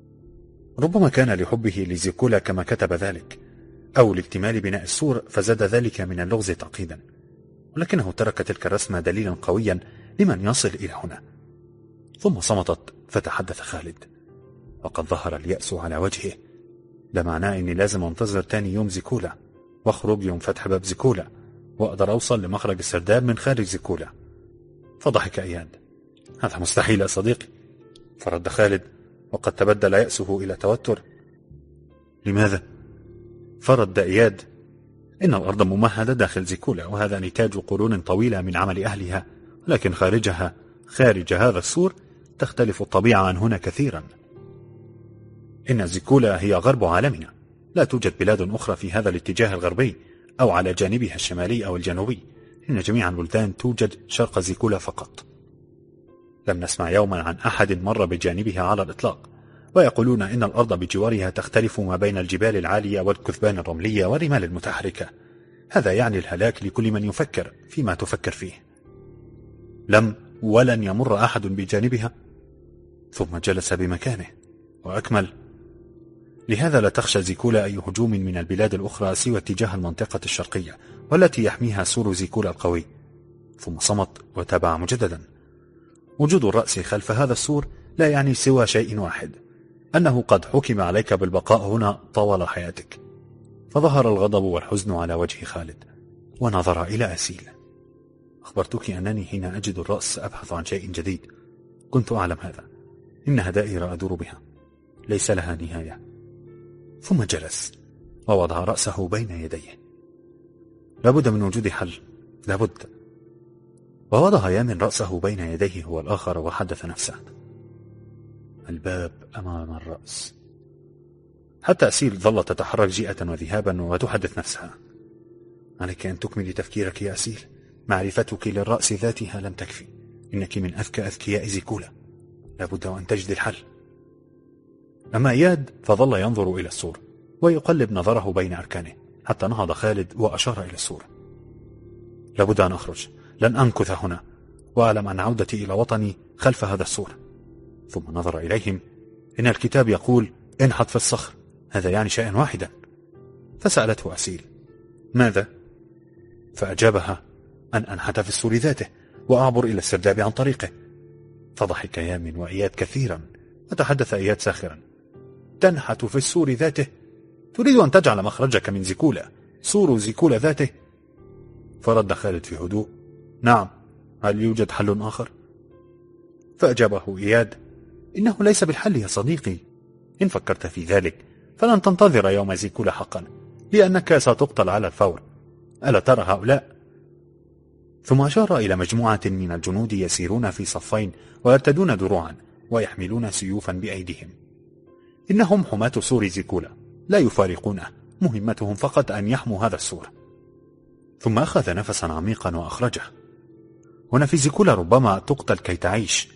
ربما كان لحبه لزيكولا كما كتب ذلك، أو لاكتمال بناء السور فزاد ذلك من اللغز تعقيدا، ولكنه ترك تلك الرسمة دليلا قويا لمن يصل إلى هنا. ثم صمتت فتحدث خالد: وقد ظهر اليأس على وجهه. ده معناه إني لازم أنتظر تاني يوم زيكولا واخرج يوم فتح باب زيكولا وأقدر أوصل لمخرج السرداب من خارج زيكولا. فضحك إياد: هذا مستحيل يا صديقي. فرد خالد وقد تبدل يأسه إلى توتر: لماذا؟ فرد إياد: إن الأرض ممهدة داخل زيكولا، وهذا نتاج قرون طويلة من عمل أهلها، لكن خارج هذا السور تختلف الطبيعة عن هنا كثيرا. إن زيكولا هي غرب عالمنا، لا توجد بلاد أخرى في هذا الاتجاه الغربي أو على جانبها الشمالي أو الجنوبي. إن جميع البلدان توجد شرق زيكولا فقط. لم نسمع يوما عن أحد مر بجانبها على الإطلاق، ويقولون إن الأرض بجوارها تختلف ما بين الجبال العالية والكثبان الرملية والرمال المتحركة. هذا يعني الهلاك لكل من يفكر فيما تفكر فيه. لم ولن يمر أحد بجانبها. ثم جلس بمكانه وأكمل: لهذا لا تخشى زيكولا أي هجوم من البلاد الأخرى سوى اتجاه المنطقة الشرقية والتي يحميها سور زيكولا القوي. ثم صمت وتابع مجددا: وجود الرأس خلف هذا السور لا يعني سوى شيء واحد، أنه قد حكم عليك بالبقاء هنا طوال حياتك. فظهر الغضب والحزن على وجه خالد ونظر إلى أسيل: أخبرتك أنني حين أجد الرأس أبحث عن شيء جديد. كنت أعلم هذا. إنها دائرة أدور بها ليس لها نهاية. ثم جلس ووضع رأسه بين يديه: لابد من وجود حل، لابد. ووضع يامن رأسه بين يديه هو الآخر وحدث نفسه: الباب أمام الرأس. حتى أسيل ظلت تتحرك جيئة وذهابا وتحدث نفسها: عليك أن تكملي تفكيرك يا أسيل. معرفتك للرأس ذاتها لم تكفي. إنك من أذكى أذكياء زيكولا. لابد أن تجد الحل. أما إياد فظل ينظر إلى السور ويقلب نظره بين أركانه حتى نهض خالد وأشار إلى السور: لابد أن أخرج، لن أنكث هنا، وأعلم أن عودتي إلى وطني خلف هذا السور. ثم نظر إليهم: إن الكتاب يقول انحت في الصخر، هذا يعني شيئا واحدا. فسألته أسيل: ماذا؟ فأجابها: أن أنحت في السور ذاته وأعبر إلى السرداب عن طريقه. فضحك يامن وإياد كثيرا وتحدث إياد ساخرا: تنحت في السور ذاته؟ تريد أن تجعل مخرجك من زيكولا سور زيكولا ذاته؟ فرد خالد في هدوء: نعم، هل يوجد حل آخر؟ فأجابه إياد: إنه ليس بالحل يا صديقي. إن فكرت في ذلك فلن تنتظر يوم زيكولا حقا، لأنك ستقتل على الفور. ألا ترى هؤلاء؟ ثم أشار إلى مجموعة من الجنود يسيرون في صفين ويرتدون دروعا ويحملون سيوفا بأيديهم. إنهم حماة سور زيكولا، لا يفارقونه، مهمتهم فقط أن يحموا هذا السور. ثم أخذ نفسا عميقا وأخرجه: هنا في زيكولا ربما تقتل كي تعيش،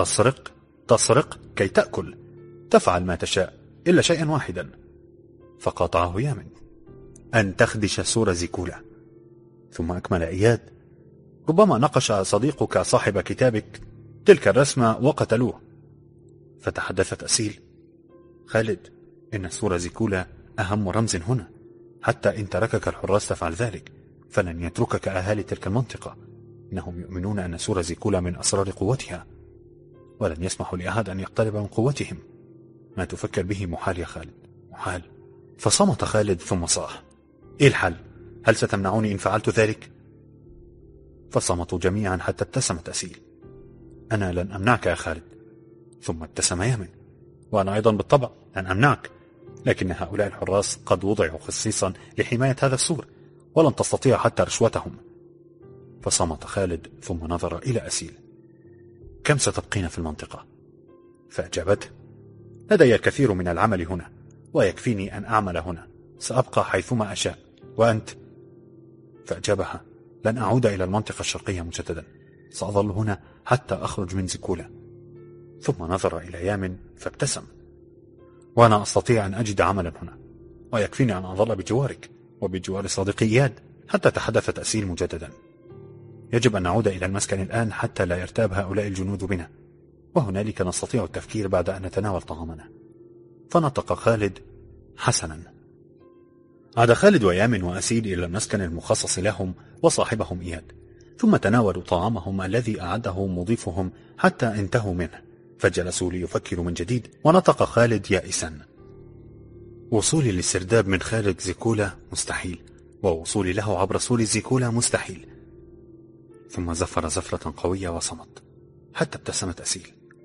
تسرق كي تأكل، تفعل ما تشاء إلا شيئا واحدا. فقاطعه يامن: أن تخدش سور زيكولا. ثم أكمل إياد: ربما نقش صديقك صاحب كتابك تلك الرسمة وقتلوه. فتحدثت أسيل: خالد، إن سور زيكولا أهم رمز هنا، حتى إن تركك الحراس تفعل ذلك فلن يتركك أهالي تلك المنطقة. إنهم يؤمنون أن سور زيكولا من أسرار قوتها، ولن يسمحوا لأحد أن يقترب من قوتهم. ما تفكر به محال يا خالد، محال. فصمت خالد ثم صاح: إيه الحل؟ هل ستمنعوني إن فعلت ذلك؟ فصمتوا جميعا حتى ابتسمت أسيل: أنا لن أمنعك يا خالد. ثم ابتسم يامن: وأنا أيضا بالطبع لن أمنعك، لكن هؤلاء الحراس قد وضعوا خصيصا لحماية هذا السور، ولن تستطيع حتى رشوتهم. فصمت خالد ثم نظر إلى أسيل: كم ستبقين في المنطقة؟ فأجابته: لدي الكثير من العمل هنا، ويكفيني أن أعمل هنا، سأبقى حيثما أشاء. وأنت؟ فأجابها: لن أعود إلى المنطقة الشرقية مجددا، سأظل هنا حتى أخرج من زيكولا. ثم نظر إلى يامن فابتسم: وأنا أستطيع أن أجد عملا هنا، ويكفيني أن أظل بجوارك وبجوار صديقي إياد. حتى تحدثت أسيل مجددا: يجب أن نعود إلى المسكن الآن حتى لا يرتاب هؤلاء الجنود بنا، وهنالك نستطيع التفكير بعد أن نتناول طعامنا. فنطق خالد: حسنا. عاد خالد ويامن وأسيل إلى المسكن المخصص لهم وصاحبهم إياد، ثم تناولوا طعامهم الذي أعده مضيفهم حتى انتهوا منه، فجلسوا ليفكروا من جديد. ونطق خالد يائسا: وصولي للسرداب من خارج زيكولا مستحيل، ووصولي له عبر سور زيكولا مستحيل. ثم زفر زفرة قوية وصمت، حتى ابتسمت أسيل: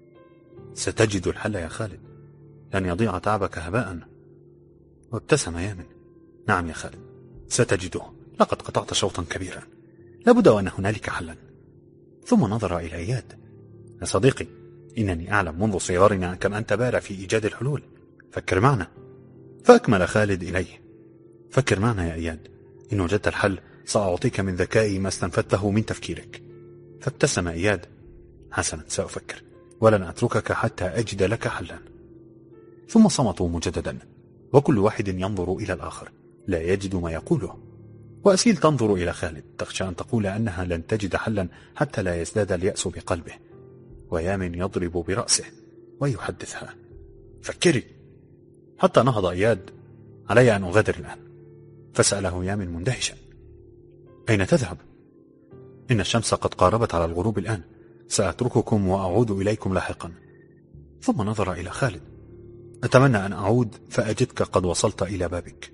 ستجد الحل يا خالد، لن يضيع تعبك هباء. وابتسم يامن: نعم يا خالد، ستجده، لقد قطعت شوطا كبيرا، لابد وأن هنالك حلا. ثم نظر إلى إياد: يا صديقي، إنني أعلم منذ صغارنا كم أنت بارع في إيجاد الحلول، فكر معنا. فأكمل خالد إليه: فكر معنا يا إياد، إن وجدت الحل سأعطيك من ذكائي ما استنفدته من تفكيرك. فابتسم إياد: حسنا، سأفكر، ولن أتركك حتى أجد لك حلا. ثم صمتوا مجددا، وكل واحد ينظر إلى الآخر لا يجد ما يقوله. وأسيل تنظر إلى خالد تخشى أن تقول أنها لن تجد حلا حتى لا يزداد اليأس بقلبه. ويامن يضرب برأسه ويحدثها: فكري. حتى نهض إياد: علي أن أغادر الآن. فسأله يامن مندهشا: أين تذهب؟ إن الشمس قد قاربت على الغروب الآن، سأترككم وأعود إليكم لاحقا. ثم نظر إلى خالد: أتمنى أن أعود فأجدك قد وصلت إلى بابك.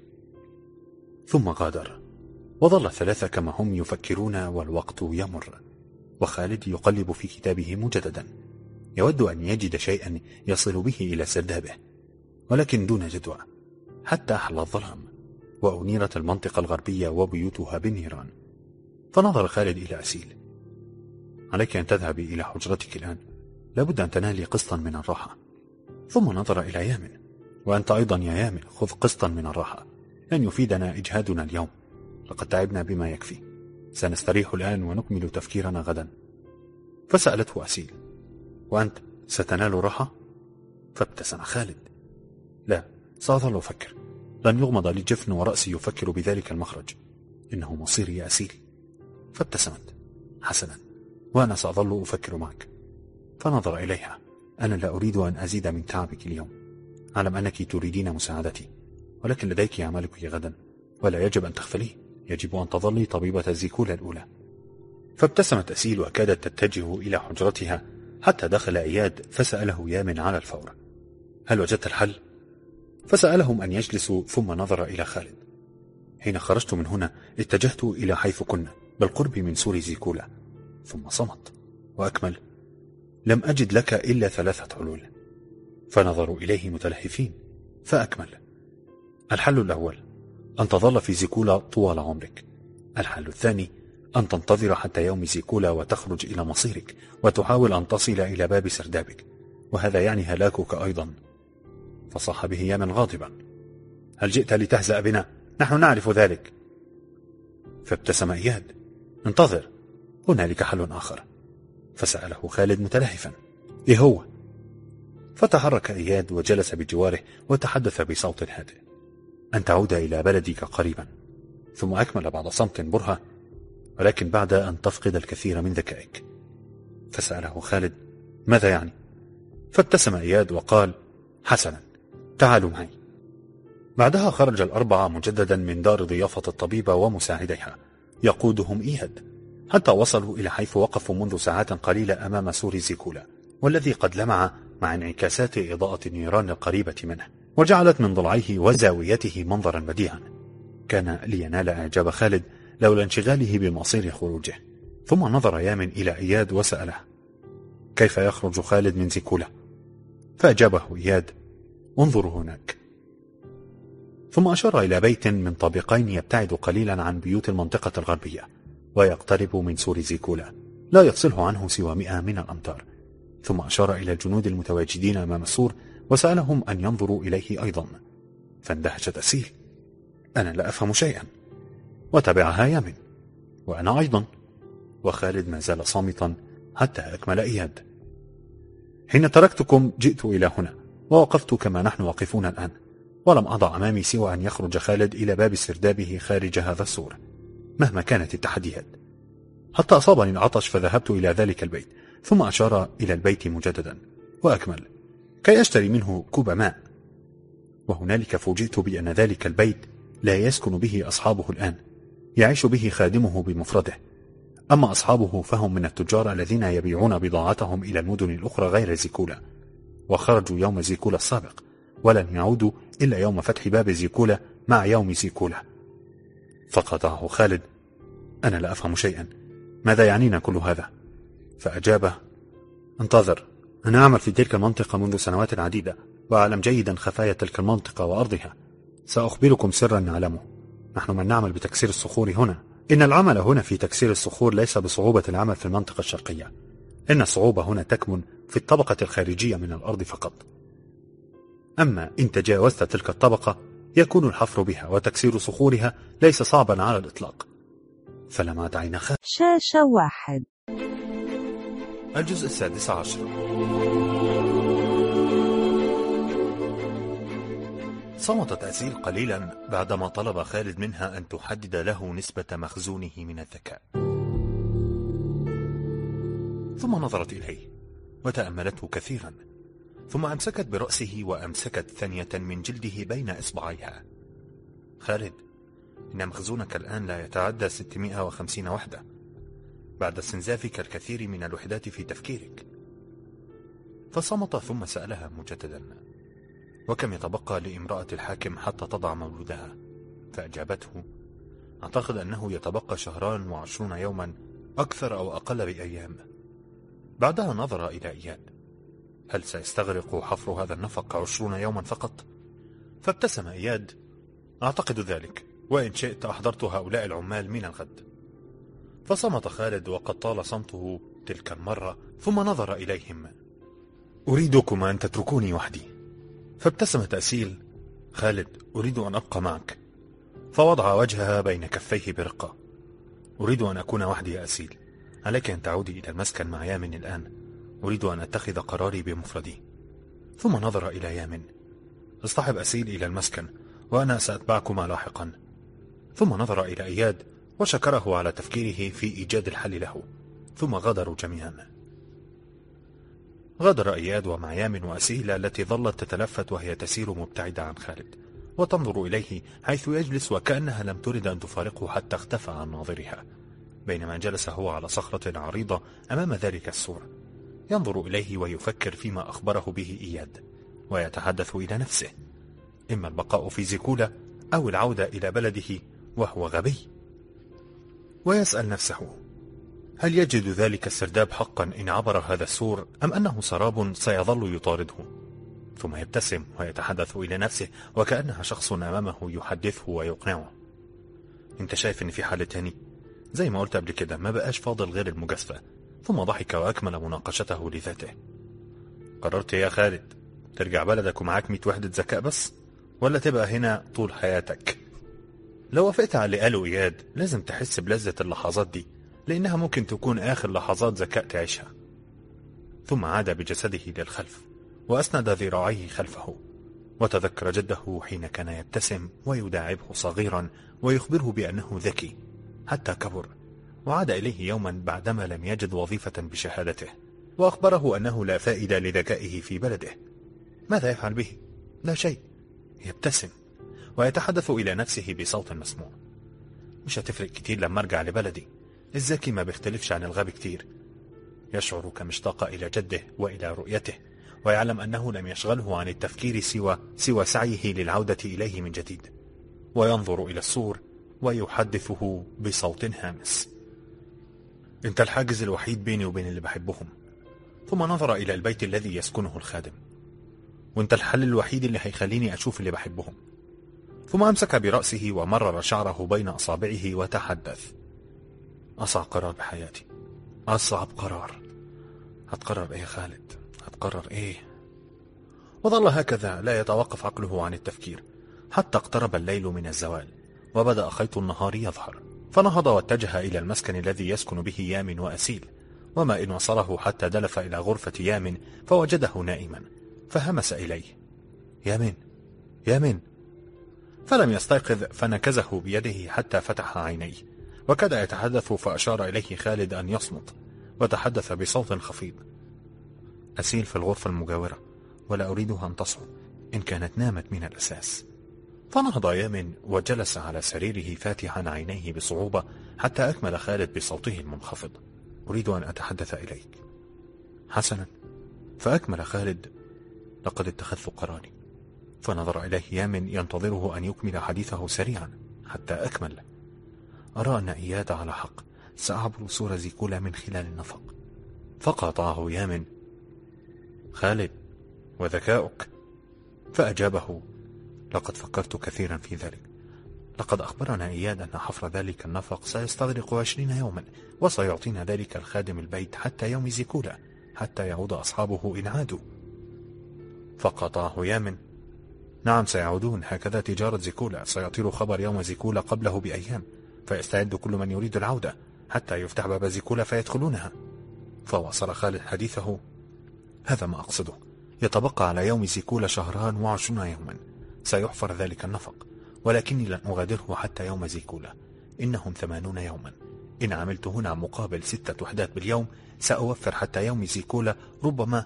ثم غادر، وظل الثلاثة كما هم يفكرون والوقت يمر، وخالد يقلب في كتابه مجددا، يود أن يجد شيئا يصل به إلى سردابه، ولكن دون جدوى، حتى أحل الظلام وأنيرت المنطقة الغربية وبيوتها بالنيران. فنظر خالد إلى أسيل: عليك أن تذهبي إلى حجرتك الآن، لابد أن تنالي قسطا من الراحة. ثم نظر إلى يامن: وأنت أيضا يا يامن، خذ قسطا من الراحة، لن يفيدنا إجهادنا اليوم، لقد تعبنا بما يكفي، سنستريح الآن ونكمل تفكيرنا غدا. فسألته أسيل: وأنت ستنال راحة؟ فابتسم خالد: لا، سأظل أفكر، لن يغمض لي جفن ورأسي يفكر بذلك المخرج، إنه مصيري يا أسيل. فابتسمت: حسنا، وأنا سأظل أفكر معك. فنظر إليها: أنا لا أريد أن أزيد من تعبك اليوم، أعلم أنك تريدين مساعدتي، ولكن لديك أعمالك غدا، ولا يجب أن تغفليه، يجب أن تظلي طبيبة زيكولا الأولى. فابتسمت أسيل وكادت تتجه إلى حجرتها، حتى دخل إياد فسأله يامن على الفور: هل وجدت الحل؟ فسألهم أن يجلسوا، ثم نظر إلى خالد: حين خرجت من هنا اتجهت إلى حيث كنا، بالقرب من سور زيكولا. ثم صمت وأكمل: لم أجد لك إلا 3 حلول. فنظروا إليه متلهفين، فأكمل: الحل الأول أن تظل في زيكولا طوال عمرك. الحل الثاني أن تنتظر حتى يوم زيكولا وتخرج إلى مصيرك، وتحاول أن تصل إلى باب سردابك، وهذا يعني هلاكك أيضا. فصاح به يامن غاضبا: هل جئت لتهزأ بنا؟ نحن نعرف ذلك. فابتسم إياد: انتظر، هنالك حل آخر. فسأله خالد متلهفا: إيه هو؟ فتحرك إياد وجلس بجواره وتحدث بصوت هادئ: أن تعود إلى بلدك قريبا. ثم أكمل بعد صمت برهة: ولكن بعد أن تفقد الكثير من ذكائك. فسأله خالد: ماذا يعني؟ فابتسم إياد وقال: حسنا، تعالوا معي. بعدها خرج الأربعة مجددا من دار ضيافة الطبيبة ومساعديها يقودهم إياد، حتى وصلوا إلى حيث وقفوا منذ ساعات قليلة أمام سور زيكولا، والذي قد لمع مع انعكاسات إضاءة النيران القريبة منه، وجعلت من ضلعيه وزاويته منظرا بديعا كان لينال إعجاب خالد لولا انشغاله بمصير خروجه. ثم نظر يامن إلى إياد وسأله: كيف يخرج خالد من زيكولا؟ فأجابه إياد: انظروا هناك. ثم أشار إلى بيت من طابقين يبتعد قليلا عن بيوت المنطقة الغربية ويقترب من سور زيكولا، لا يفصله عنه سوى 100 من الأمتار. ثم أشار إلى الجنود المتواجدين أمام السور وسألهم أن ينظروا إليه أيضا. فاندهش تأسيل: أنا لا أفهم شيئا. وتبعها يامن، وأنا أيضا. وخالد ما زال صامتا حتى أكمل إياد: حين تركتكم جئت إلى هنا ووقفت كما نحن واقفون الآن، ولم أضع أمامي سوى أن يخرج خالد إلى باب سردابه خارج هذا السور مهما كانت التحديات، حتى أصابني العطش فذهبت إلى ذلك البيت. ثم أشار إلى البيت مجددا وأكمل: كي أشتري منه كوب ماء. وهنالك فوجئت بأن ذلك البيت لا يسكن به أصحابه الآن، يعيش به خادمه بمفرده. أما أصحابه فهم من التجار الذين يبيعون بضاعتهم إلى المدن الأخرى غير زيكولا، وخرجوا يوم زيكولا السابق ولن يعودوا إلا يوم فتح باب زيكولا مع يوم زيكولا. فقطعه خالد: أنا لا أفهم شيئا، ماذا يعنينا كل هذا؟ فأجابه: انتظر، أنا أعمل في تلك المنطقة منذ سنوات عديدة وأعلم جيدا خفايا تلك المنطقة وأرضها. سأخبركم سرا نعلمه، نحن من نعمل بتكسير الصخور هنا. إن العمل هنا في تكسير الصخور ليس بصعوبة العمل في المنطقة الشرقية، إن الصعوبة هنا تكمن في الطبقة الخارجية من الأرض فقط. أما إن تجاوزت تلك الطبقة يكون الحفر بها وتكسير صخورها ليس صعبا على الإطلاق. فلمعت عين خالد. شاشة 1. الجزء 16. صمت تأسيل قليلا بعدما طلب خالد منها أن تحدد له نسبة مخزونه من الذكاء، ثم نظرت إليه وتأملته كثيرا، ثم أمسكت برأسه وأمسكت ثانية من جلده بين إصبعيها. خالد، إن مخزونك الآن لا يتعدى 650 وحدة بعد استنزافك الكثير من الوحدات في تفكيرك. فصمت ثم سألها مجددا: وكم يتبقى لامرأة الحاكم حتى تضع مولودها؟ فأجابته: أعتقد أنه يتبقى 2 و20 يوما، أكثر أو أقل بأيام. بعدها نظر إلى إياد: هل سيستغرق حفر هذا النفق 20 يوما فقط؟ فابتسم إياد: أعتقد ذلك، وإن شئت أحضرت هؤلاء العمال من الغد. فصمت خالد وقد طال صمته تلك المرة، ثم نظر إليهم: أريدكم أن تتركوني وحدي. فابتسم تأسيل: خالد، أريد أن أبقى معك. فوضع وجهها بين كفيه برقة: أريد أن أكون وحدي يا أسيل، عليك أن تعودي إلى المسكن مع يامن الآن، أريد أن أتخذ قراري بمفردي. ثم نظر إلى يامن: اصطحب أسيل إلى المسكن وأنا سأتبعكما لاحقا. ثم نظر إلى إياد وشكره على تفكيره في إيجاد الحل له، ثم غادروا جميعا. غادر إياد ومع يامن وأسيل التي ظلت تتلفت وهي تسير مبتعدة عن خالد وتنظر إليه حيث يجلس وكأنها لم ترد أن تفارقه حتى اختفى عن ناظرها، بينما جلس هو على صخرة عريضة أمام ذلك السور ينظر إليه ويفكر فيما أخبره به إياد، ويتحدث إلى نفسه: إما البقاء في زيكولا أو العودة إلى بلده وهو غبي. ويسأل نفسه: هل يجد ذلك السرداب حقا إن عبر هذا السور، أم أنه سراب سيظل يطارده؟ ثم يبتسم ويتحدث إلى نفسه وكأنها شخص أمامه يحدثه ويقنعه: انت شايف إن في حل تاني؟ زي ما قلت قبل كده، ما بقاش فاضل غير المجازفة. ثم ضحك وأكمل مناقشته لذاته: قررت يا خالد ترجع بلدك ومعاك 100 وحدة ذكاء بس، ولا تبقى هنا طول حياتك؟ لو وافقت على اللي قاله إياد لازم تحس بلذة اللحظات دي، لأنها ممكن تكون آخر لحظات ذكاء تعيشها. ثم عاد بجسده للخلف وأسند ذراعيه خلفه، وتذكر جده حين كان يبتسم ويداعبه صغيرا ويخبره بأنه ذكي حتى كبر وعاد إليه يوما بعدما لم يجد وظيفة بشهادته، وأخبره أنه لا فائدة لذكائه في بلده. ماذا يفعل به؟ لا شيء. يبتسم ويتحدث إلى نفسه بصوت مسموع: مش هتفرق كتير لما أرجع لبلدي، الذكي ما بيختلفش عن الغبي كتير. يشعر كم اشتاق إلى جده وإلى رؤيته، ويعلم أنه لم يشغله عن التفكير سوى سعيه للعودة إليه من جديد. وينظر إلى السور ويحدثه بصوت هامس: انت الحاجز الوحيد بيني وبين اللي بحبهم. ثم نظر إلى البيت الذي يسكنه الخادم: وانت الحل الوحيد اللي هيخليني أشوف اللي بحبهم. ثم أمسك برأسه ومرر شعره بين أصابعه وتحدث: أصعب قرار بحياتي، أصعب قرار. هتقرر إيه يا خالد؟ هتقرر إيه؟ وظل هكذا لا يتوقف عقله عن التفكير حتى اقترب الليل من الزوال، وبدأ خيط النهار يظهر. فنهض واتجه إلى المسكن الذي يسكن به يامن وأسيل، وما إن وصله حتى دلف إلى غرفة يامن فوجده نائما، فهمس إليه: يامن، يامن. فلم يستيقظ، فنكزه بيده حتى فتح عينيه، وكاد يتحدث، فأشار إليه خالد أن يصمت، وتحدث بصوت خفيض: أسيل في الغرفة المجاورة، ولا أريدها أن تصعد، إن كانت نامت من الأساس. فنهض يامن وجلس على سريره فاتحا عينيه بصعوبة حتى أكمل خالد بصوته المنخفض: أريد أن أتحدث إليك. حسنا. فأكمل خالد: لقد اتخذت قراري. فنظر إليه يامن ينتظره أن يكمل حديثه سريعا حتى أكمل: أرى أن إياد على حق، سأعبر سور زيكولا من خلال النفق. فقاطعه يامن: خالد، وذكاؤك. فأجابه: لقد فكرت كثيرا في ذلك. لقد أخبرنا إياد أن حفر ذلك النفق سيستغرق 20 يوما، وسيعطينا ذلك الخادم البيت حتى يوم زيكولا، حتى يعود أصحابه إن عادوا. فقاطعه يامن: نعم سيعودون، هكذا تجارة زيكولا، سيطير خبر يوم زيكولا قبله بأيام، فيستعد كل من يريد العودة حتى يفتح باب زيكولا فيدخلونها. فواصل خالد حديثه: هذا ما أقصده، يتبقى على يوم زيكولا 2 يوما، سيحفر ذلك النفق، ولكني لن أغادره حتى يوم زيكولا، إنهم 80 يوما. إن عملت هنا مقابل 6 وحدات باليوم، سأوفر حتى يوم زيكولا ربما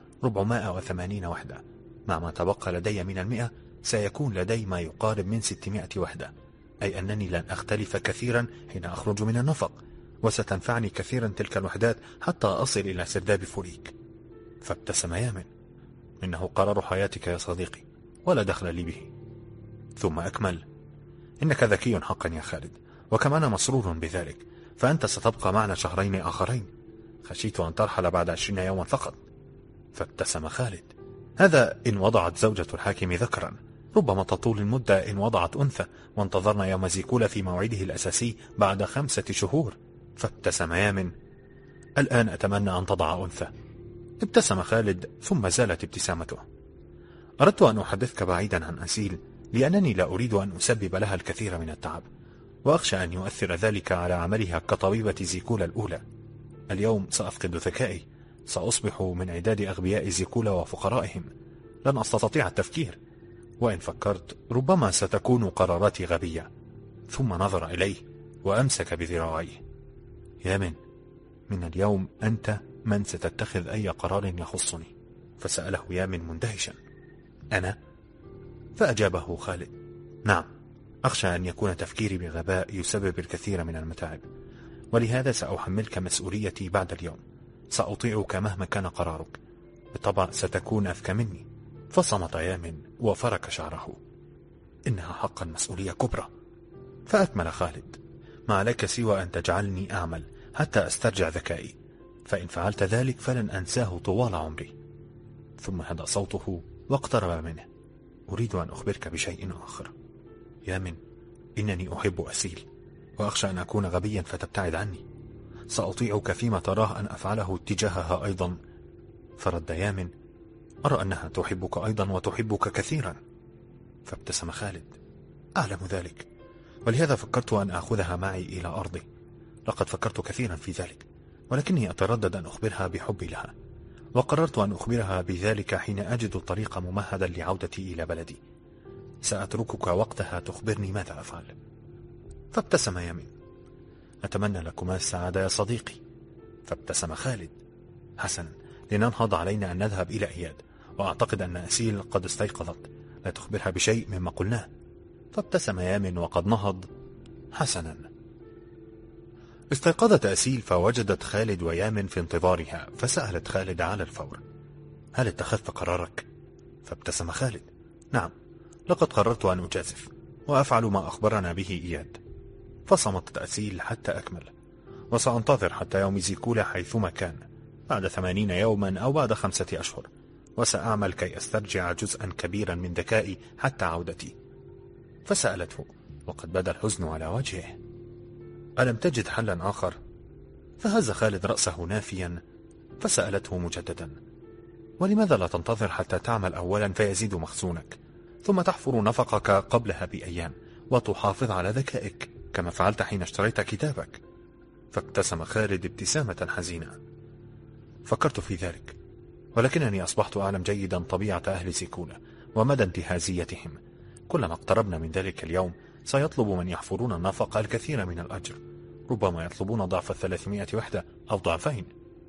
480 وحدة. مع ما تبقى لدي من 100 سيكون لدي ما يقارب من 600 وحدة، أي أنني لن أختلف كثيرا حين أخرج من النفق، وستنفعني كثيرا تلك الوحدات حتى أصل إلى سرداب فوريك. فابتسم يامن: إنه قرار حياتك يا صديقي، ولا دخل لي به. ثم أكمل: إنك ذكي حقا يا خالد، وكما أنا مسرور بذلك، فأنت ستبقى معنا 2 آخرين. خشيت أن ترحل بعد 20 يوما فقط. فابتسم خالد: هذا إن وضعت زوجة الحاكم ذكرا، ربما تطول المدة إن وضعت أنثى، وانتظرنا يوم زيكولا في موعده الأساسي بعد 5 شهور. فابتسم يامن: الآن أتمنى أن تضع أنثى. ابتسم خالد، ثم زالت ابتسامته: أردت أن أحدثك بعيدا عن أسيل، لأنني لا أريد أن أسبب لها الكثير من التعب، وأخشى أن يؤثر ذلك على عملها كطبيبة زيكولا الأولى. اليوم سأفقد ذكائي، سأصبح من عداد أغبياء زيكولا وفقرائهم، لن أستطيع التفكير، وإن فكرت ربما ستكون قراراتي غبية. ثم نظر إليه وأمسك بذراعيه: يامن، من اليوم أنت من ستتخذ أي قرار يخصني. فسأله يامن مندهشا: أنا؟ فأجابه خالد: نعم، أخشى أن يكون تفكيري بغباء يسبب الكثير من المتاعب، ولهذا سأحملك مسؤوليتي بعد اليوم، سأطيعك مهما كان قرارك، بالطبع ستكون أذكى مني. فصمت يامن وفرك شعره: إنها حقا مسؤولية كبرى. فأكمل خالد: ما عليك سوى أن تجعلني أعمل حتى أسترجع ذكائي، فإن فعلت ذلك فلن أنساه طوال عمري. ثم هدأ صوته واقترب منه: أريد أن أخبرك بشيء آخر. يامن، إنني أحب أسيل، وأخشى أن أكون غبيا فتبتعد عني. سأطيعك فيما تراه أن أفعله تجاهها أيضا. فرد يامن: أرى أنها تحبك أيضا وتحبك كثيرا. فابتسم خالد: أعلم ذلك، ولهذا فكرت أن أخذها معي إلى أرضي. لقد فكرت كثيرا في ذلك، ولكني أتردد أن أخبرها بحبي لها، وقررت أن أخبرها بذلك حين أجد الطريق ممهدا لعودتي إلى بلدي. سأتركك وقتها تخبرني ماذا أفعل. فابتسم يامن: أتمنى لكما السعادة يا صديقي. فابتسم خالد. حسنا، لننهض علينا أن نذهب إلى إياد، وأعتقد أن أسيل قد استيقظت، لا تخبرها بشيء مما قلناه. فابتسم يامن وقد نهض. حسنا. استيقظت أسيل فوجدت خالد ويامن في انتظارها، فسألت خالد على الفور: هل اتخذت قرارك؟ فابتسم خالد: نعم، لقد قررت أن أجازف وأفعل ما أخبرنا به إياد. فصمتت أسيل حتى أكمل: وسأنتظر حتى يوم زيكولا حيثما كان، بعد 80 يوما أو بعد 5 أشهر، وسأعمل كي أسترجع جزءا كبيرا من ذكائي حتى عودتي. فسألته وقد بدا الحزن على وجهه: ألم تجد حلا آخر؟ فهز خالد رأسه نافيا. فسألته مجددا: ولماذا لا تنتظر حتى تعمل أولا فيزيد مخزونك، ثم تحفر نفقك قبلها بأيام وتحافظ على ذكائك كما فعلت حين اشتريت كتابك؟ فابتسم خالد ابتسامة حزينة: فكرت في ذلك، ولكنني أصبحت أعلم جيدا طبيعة أهل زيكولا ومدى انتهازيتهم. كلما اقتربنا من ذلك اليوم سيطلب من يحفرون النفق الكثير من الأجر، ربما يطلبون ضعف 300 وحدة أو ضعفين.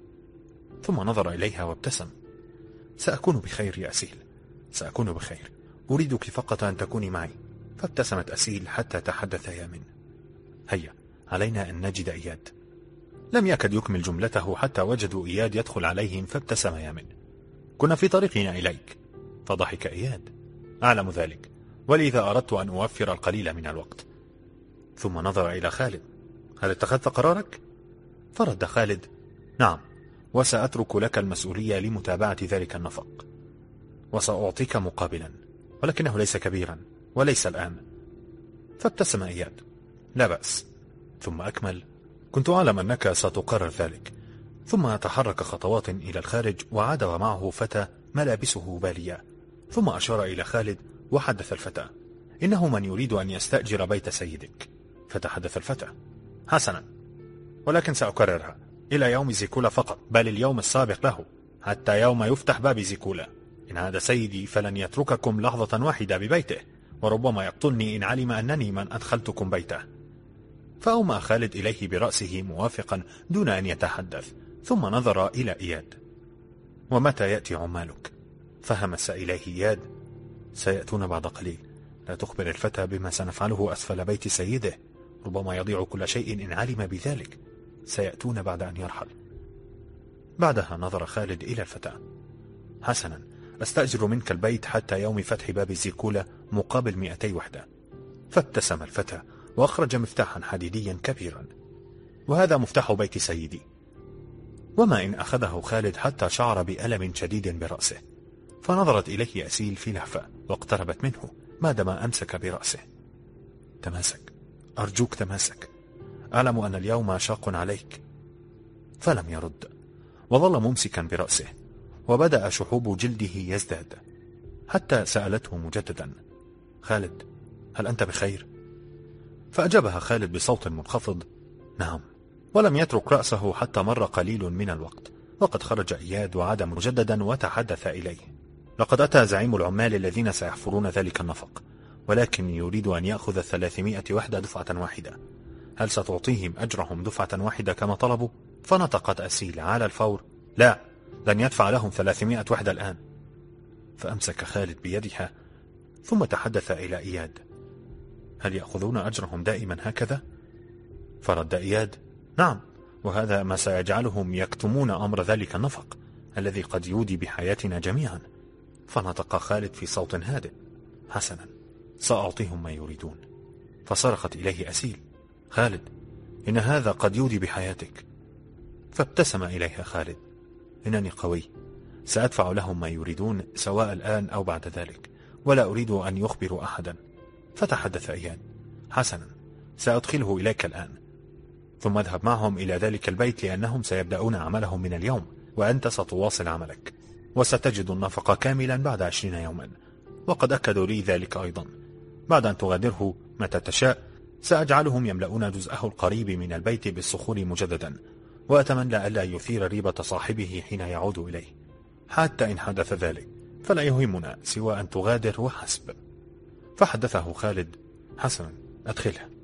ثم نظر إليها وابتسم: سأكون بخير يا أسيل، سأكون بخير، أريدك فقط أن تكوني معي. فابتسمت أسيل حتى تحدث يامن: هيا، علينا أن نجد إياد. لم يكد يكمل جملته حتى وجدوا إياد يدخل عليهم، فابتسم يامن: كنا في طريقنا إليك. فضحك إياد: أعلم ذلك، ولذا أردت أن أوفر القليل من الوقت. ثم نظر إلى خالد: هل اتخذت قرارك؟ فرد خالد: نعم، وسأترك لك المسؤولية لمتابعة ذلك النفق، وسأعطيك مقابلا، ولكنه ليس كبيرا وليس الآن. فابتسم إياد: لا بأس. ثم أكمل: كنت أعلم أنك ستقرر ذلك. ثم تحرك خطوات إلى الخارج، وعاد ومعه فتى ملابسه بالية. ثم أشار إلى خالد وحدث الفتى: إنه من يريد أن يستأجر بيت سيدك. فتحدث الفتى: حسنا، ولكن سأكررها، إلى يوم زيكولا فقط، بل اليوم السابق له، حتى يوم يفتح باب زيكولا. إن عاد سيدي فلن يترككم لحظة واحدة ببيته، وربما يقتلني إن علم أنني من أدخلتكم بيته. فأومأ خالد إليه برأسه موافقا دون أن يتحدث، ثم نظر إلى إياد: ومتى يأتي عمالك؟ فهمس إليه إياد: سيأتون بعد قليل، لا تخبر الفتى بما سنفعله أسفل بيت سيده، ربما يضيع كل شيء إن علم بذلك. سيأتون بعد أن يرحل. بعدها نظر خالد إلى الفتى: حسنا، أستأجر منك البيت حتى يوم فتح باب زيكولا مقابل 200 وحدة. فابتسم الفتى وأخرج مفتاحا حديديا كبيرا: وهذا مفتاح بيت سيدي. وما إن أخذه خالد حتى شعر بألم شديد برأسه. فنظرت إليه أسيل في لهفة واقتربت منه بعدما أمسك برأسه: تماسك، أرجوك تماسك، أعلم أن اليوم شاق عليك. فلم يرد، وظل ممسكا برأسه، وبدأ شحوب جلده يزداد، حتى سألته مجددا: خالد، هل أنت بخير؟ فأجابها خالد بصوت منخفض: نعم. ولم يترك رأسه حتى مر قليل من الوقت، وقد خرج إياد وعاد مجددا وتحدث إليه: لقد أتى زعيم العمال الذين سيحفرون ذلك النفق، ولكن يريد أن يأخذ 300 وحدة دفعة واحدة. هل ستعطيهم أجرهم دفعة واحدة كما طلبوا؟ فنطقت أسيل على الفور: لا، لن يدفع لهم 300 وحدة الآن. فأمسك خالد بيدها، ثم تحدث إلى إياد: هل يأخذون أجرهم دائما هكذا؟ فرد إياد: نعم، وهذا ما سيجعلهم يكتمون أمر ذلك النفق الذي قد يودي بحياتنا جميعا. فنطق خالد في صوت هادئ: حسنا، سأعطيهم ما يريدون. فصرخت إليه أسيل: خالد، إن هذا قد يودي بحياتك. فابتسم إليها خالد: إنني قوي، سأدفع لهم ما يريدون سواء الآن أو بعد ذلك، ولا أريد أن يخبروا أحدا. فتحدث إياد: حسنا، سأدخله إليك الآن، ثم اذهب معهم إلى ذلك البيت، لأنهم سيبدأون عملهم من اليوم، وأنت ستواصل عملك، وستجد النفق كاملا بعد 20 يوما. وقد أكدوا لي ذلك أيضا. بعد أن تغادره متى تشاء، سأجعلهم يملؤون جزءه القريب من البيت بالصخور مجددا، وأتمنى ألا يثير ريبة صاحبه حين يعود إليه. حتى إن حدث ذلك فلا يهمنا سوى أن تغادر وحسب. فحدثه خالد: حسنا، أدخله.